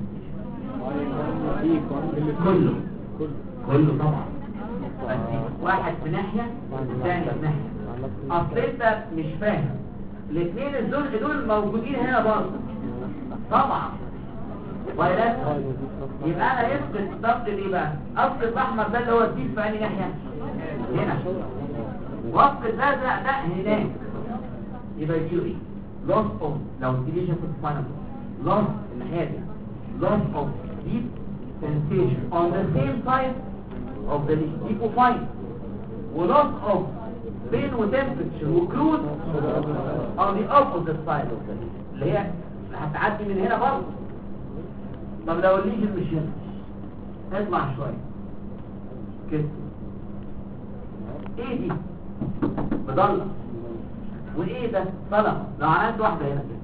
السنسيشن؟ كله طبعا، بس واحد في ناحية والثاني في ناحية. اصل انت مش فاهم الاثنين دول موجودين هنا برضه طبعا ولا يبقى انا يفقد ضبط ايه بقى؟ افقد الاحمر ده اللي هو الديب في انهي ناحية؟ هنا. وافقد الازرق ده هناك. يبقى يجيله ايه؟ loss of لو الديليشن في السباينال loss الناحية دي loss of deep sensation on the same side of the deep of fine و loss of pain و temperature و crude on the opposite side of the اللي هي هتعدي من هنا برضه. طب لو الليجن مش هنا اطلع شوية كده، ايه دي؟ بضلة. وايه ده؟ طلبة. لو عملت واحدة هنا كده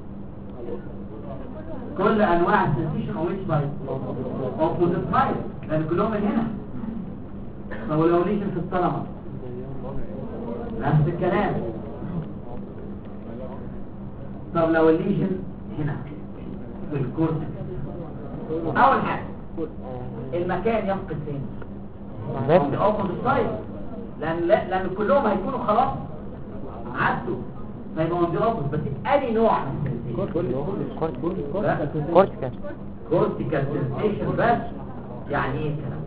كل انواع السنسيشن او which side؟ opposite side لان كلهم من هنا. طب لو ليجن في الطلبة نفس الكلام. طب لو الليجن هنا في الكورتكس، اول حاجة المكان يفقد فين؟ في opposite side لان كلهم هيكونوا خلاص عدوا فيبقوا من opposite. بس ادي نوع من كورتيكال سنسيشن بس. يعني ايه الكلام؟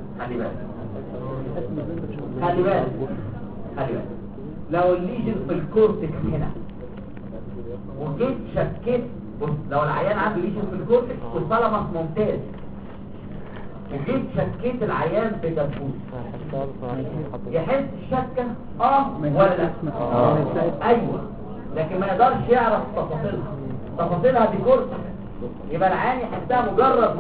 خلي بالك لو الليجن في الكورتكس هنا وجيت شكيت، بص لو العيان عنده ليجن في الكورتكس والثالاموس ممتاز وجيت شكيت العيان بدبوس يحس الشكة ولا لا؟ ايوه، لكن ما يقدرش يعرف تفاصيلها دي كورتكس. يبقى العيان يحسها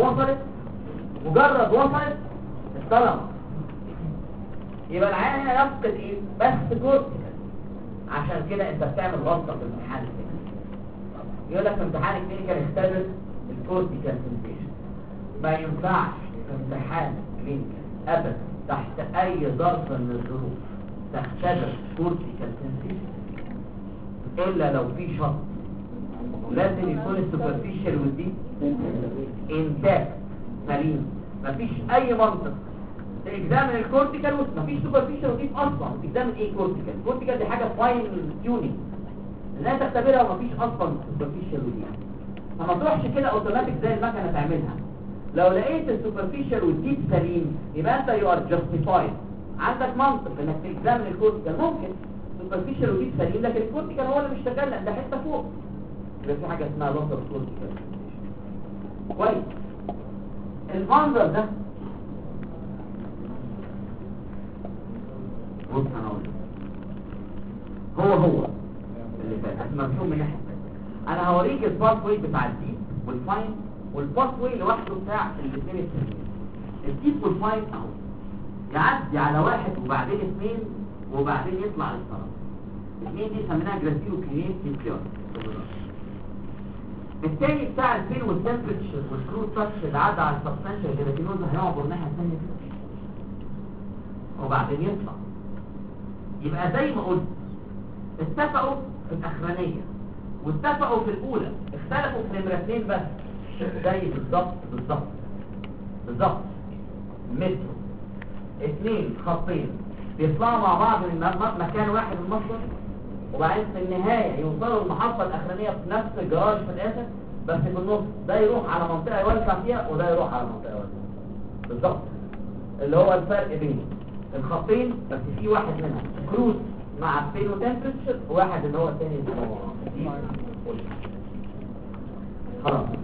مجرد وصلت الثالاموس. يبقى العيان هنا يفقد ايه؟ بس كورتكس. عشان كده انت بتعمل غلطه في الامتحان كده. يقول لك في امتحان الكلينيكال اختبر الكورتيكال سنسيشن. ما ينفعش في امتحان كلينيكال ابدا تحت اي ظرف من الظروف تختبر كورتيكال سنسيشن الا لو في شرط لازم يكون السوبرفيشال والديب انتاكت سليم. مفيش اي منطق تكزامن الكورتيكال مفيش سوبرفيشال وديب اصلا. تكزامن ايه كورتيكال؟ الكورتيكال دي حاجه فاين تيونينج لا تختبرها ومفيش اصلا سوبرفيشال وديب. فما تروحش كده اوتوماتيك زي المكنه تعملها. لو لقيت السوبرفيشال والديب سليم يبقى انت يو ار جاستيفايد، عندك منطق انك تكزامن الكورتيكال. ممكن سوبرفيشال وديب سليم لكن الكورتيكال هو اللي مش شغال لان ده حته فوق. يبقى في حاجه اسمها لوس اوف كورتيكال. كويس. المنظر ده بص انا اقول هو اللي فات مرسوم من ناحيه. انا هوريك الباث واي بتاع الديب والفاين والباث واي لوحده بتاع الاثنين التانيين. الديب والفاين اهو يعدي على واحد وبعدين اثنين وبعدين يطلع للطرف. الاثنين دي سميناها جراسيلو كلينيك نيوكليار. الثاني بتاع البين والتمبرتشر والكرو تاتش اللي عدى على السبستانشال جيلاتينوز هيعبر الناحيه الثانيه وبعدين يطلع. يبقى زي ما قلت اتفقوا في الاخرانيه واتفقوا في الاولى، اختلفوا في نمره 2 بس. زي بالظبط مترو 2 خطين بيطلعوا مع بعض من مكان واحد المصدر وبعدين في النهايه يوصلوا المحطه الاخرانيه في نفس الجراج في الاخر، بس في النص ده يروح على منطقه يوسع فيها وده يروح على منطقه يوسع. بالظبط اللي هو الفرق بين الخطين، بس في واحد منهم كروز مع بين وتمبرتشر وواحد اللي هو الثاني اللي هو خلاص.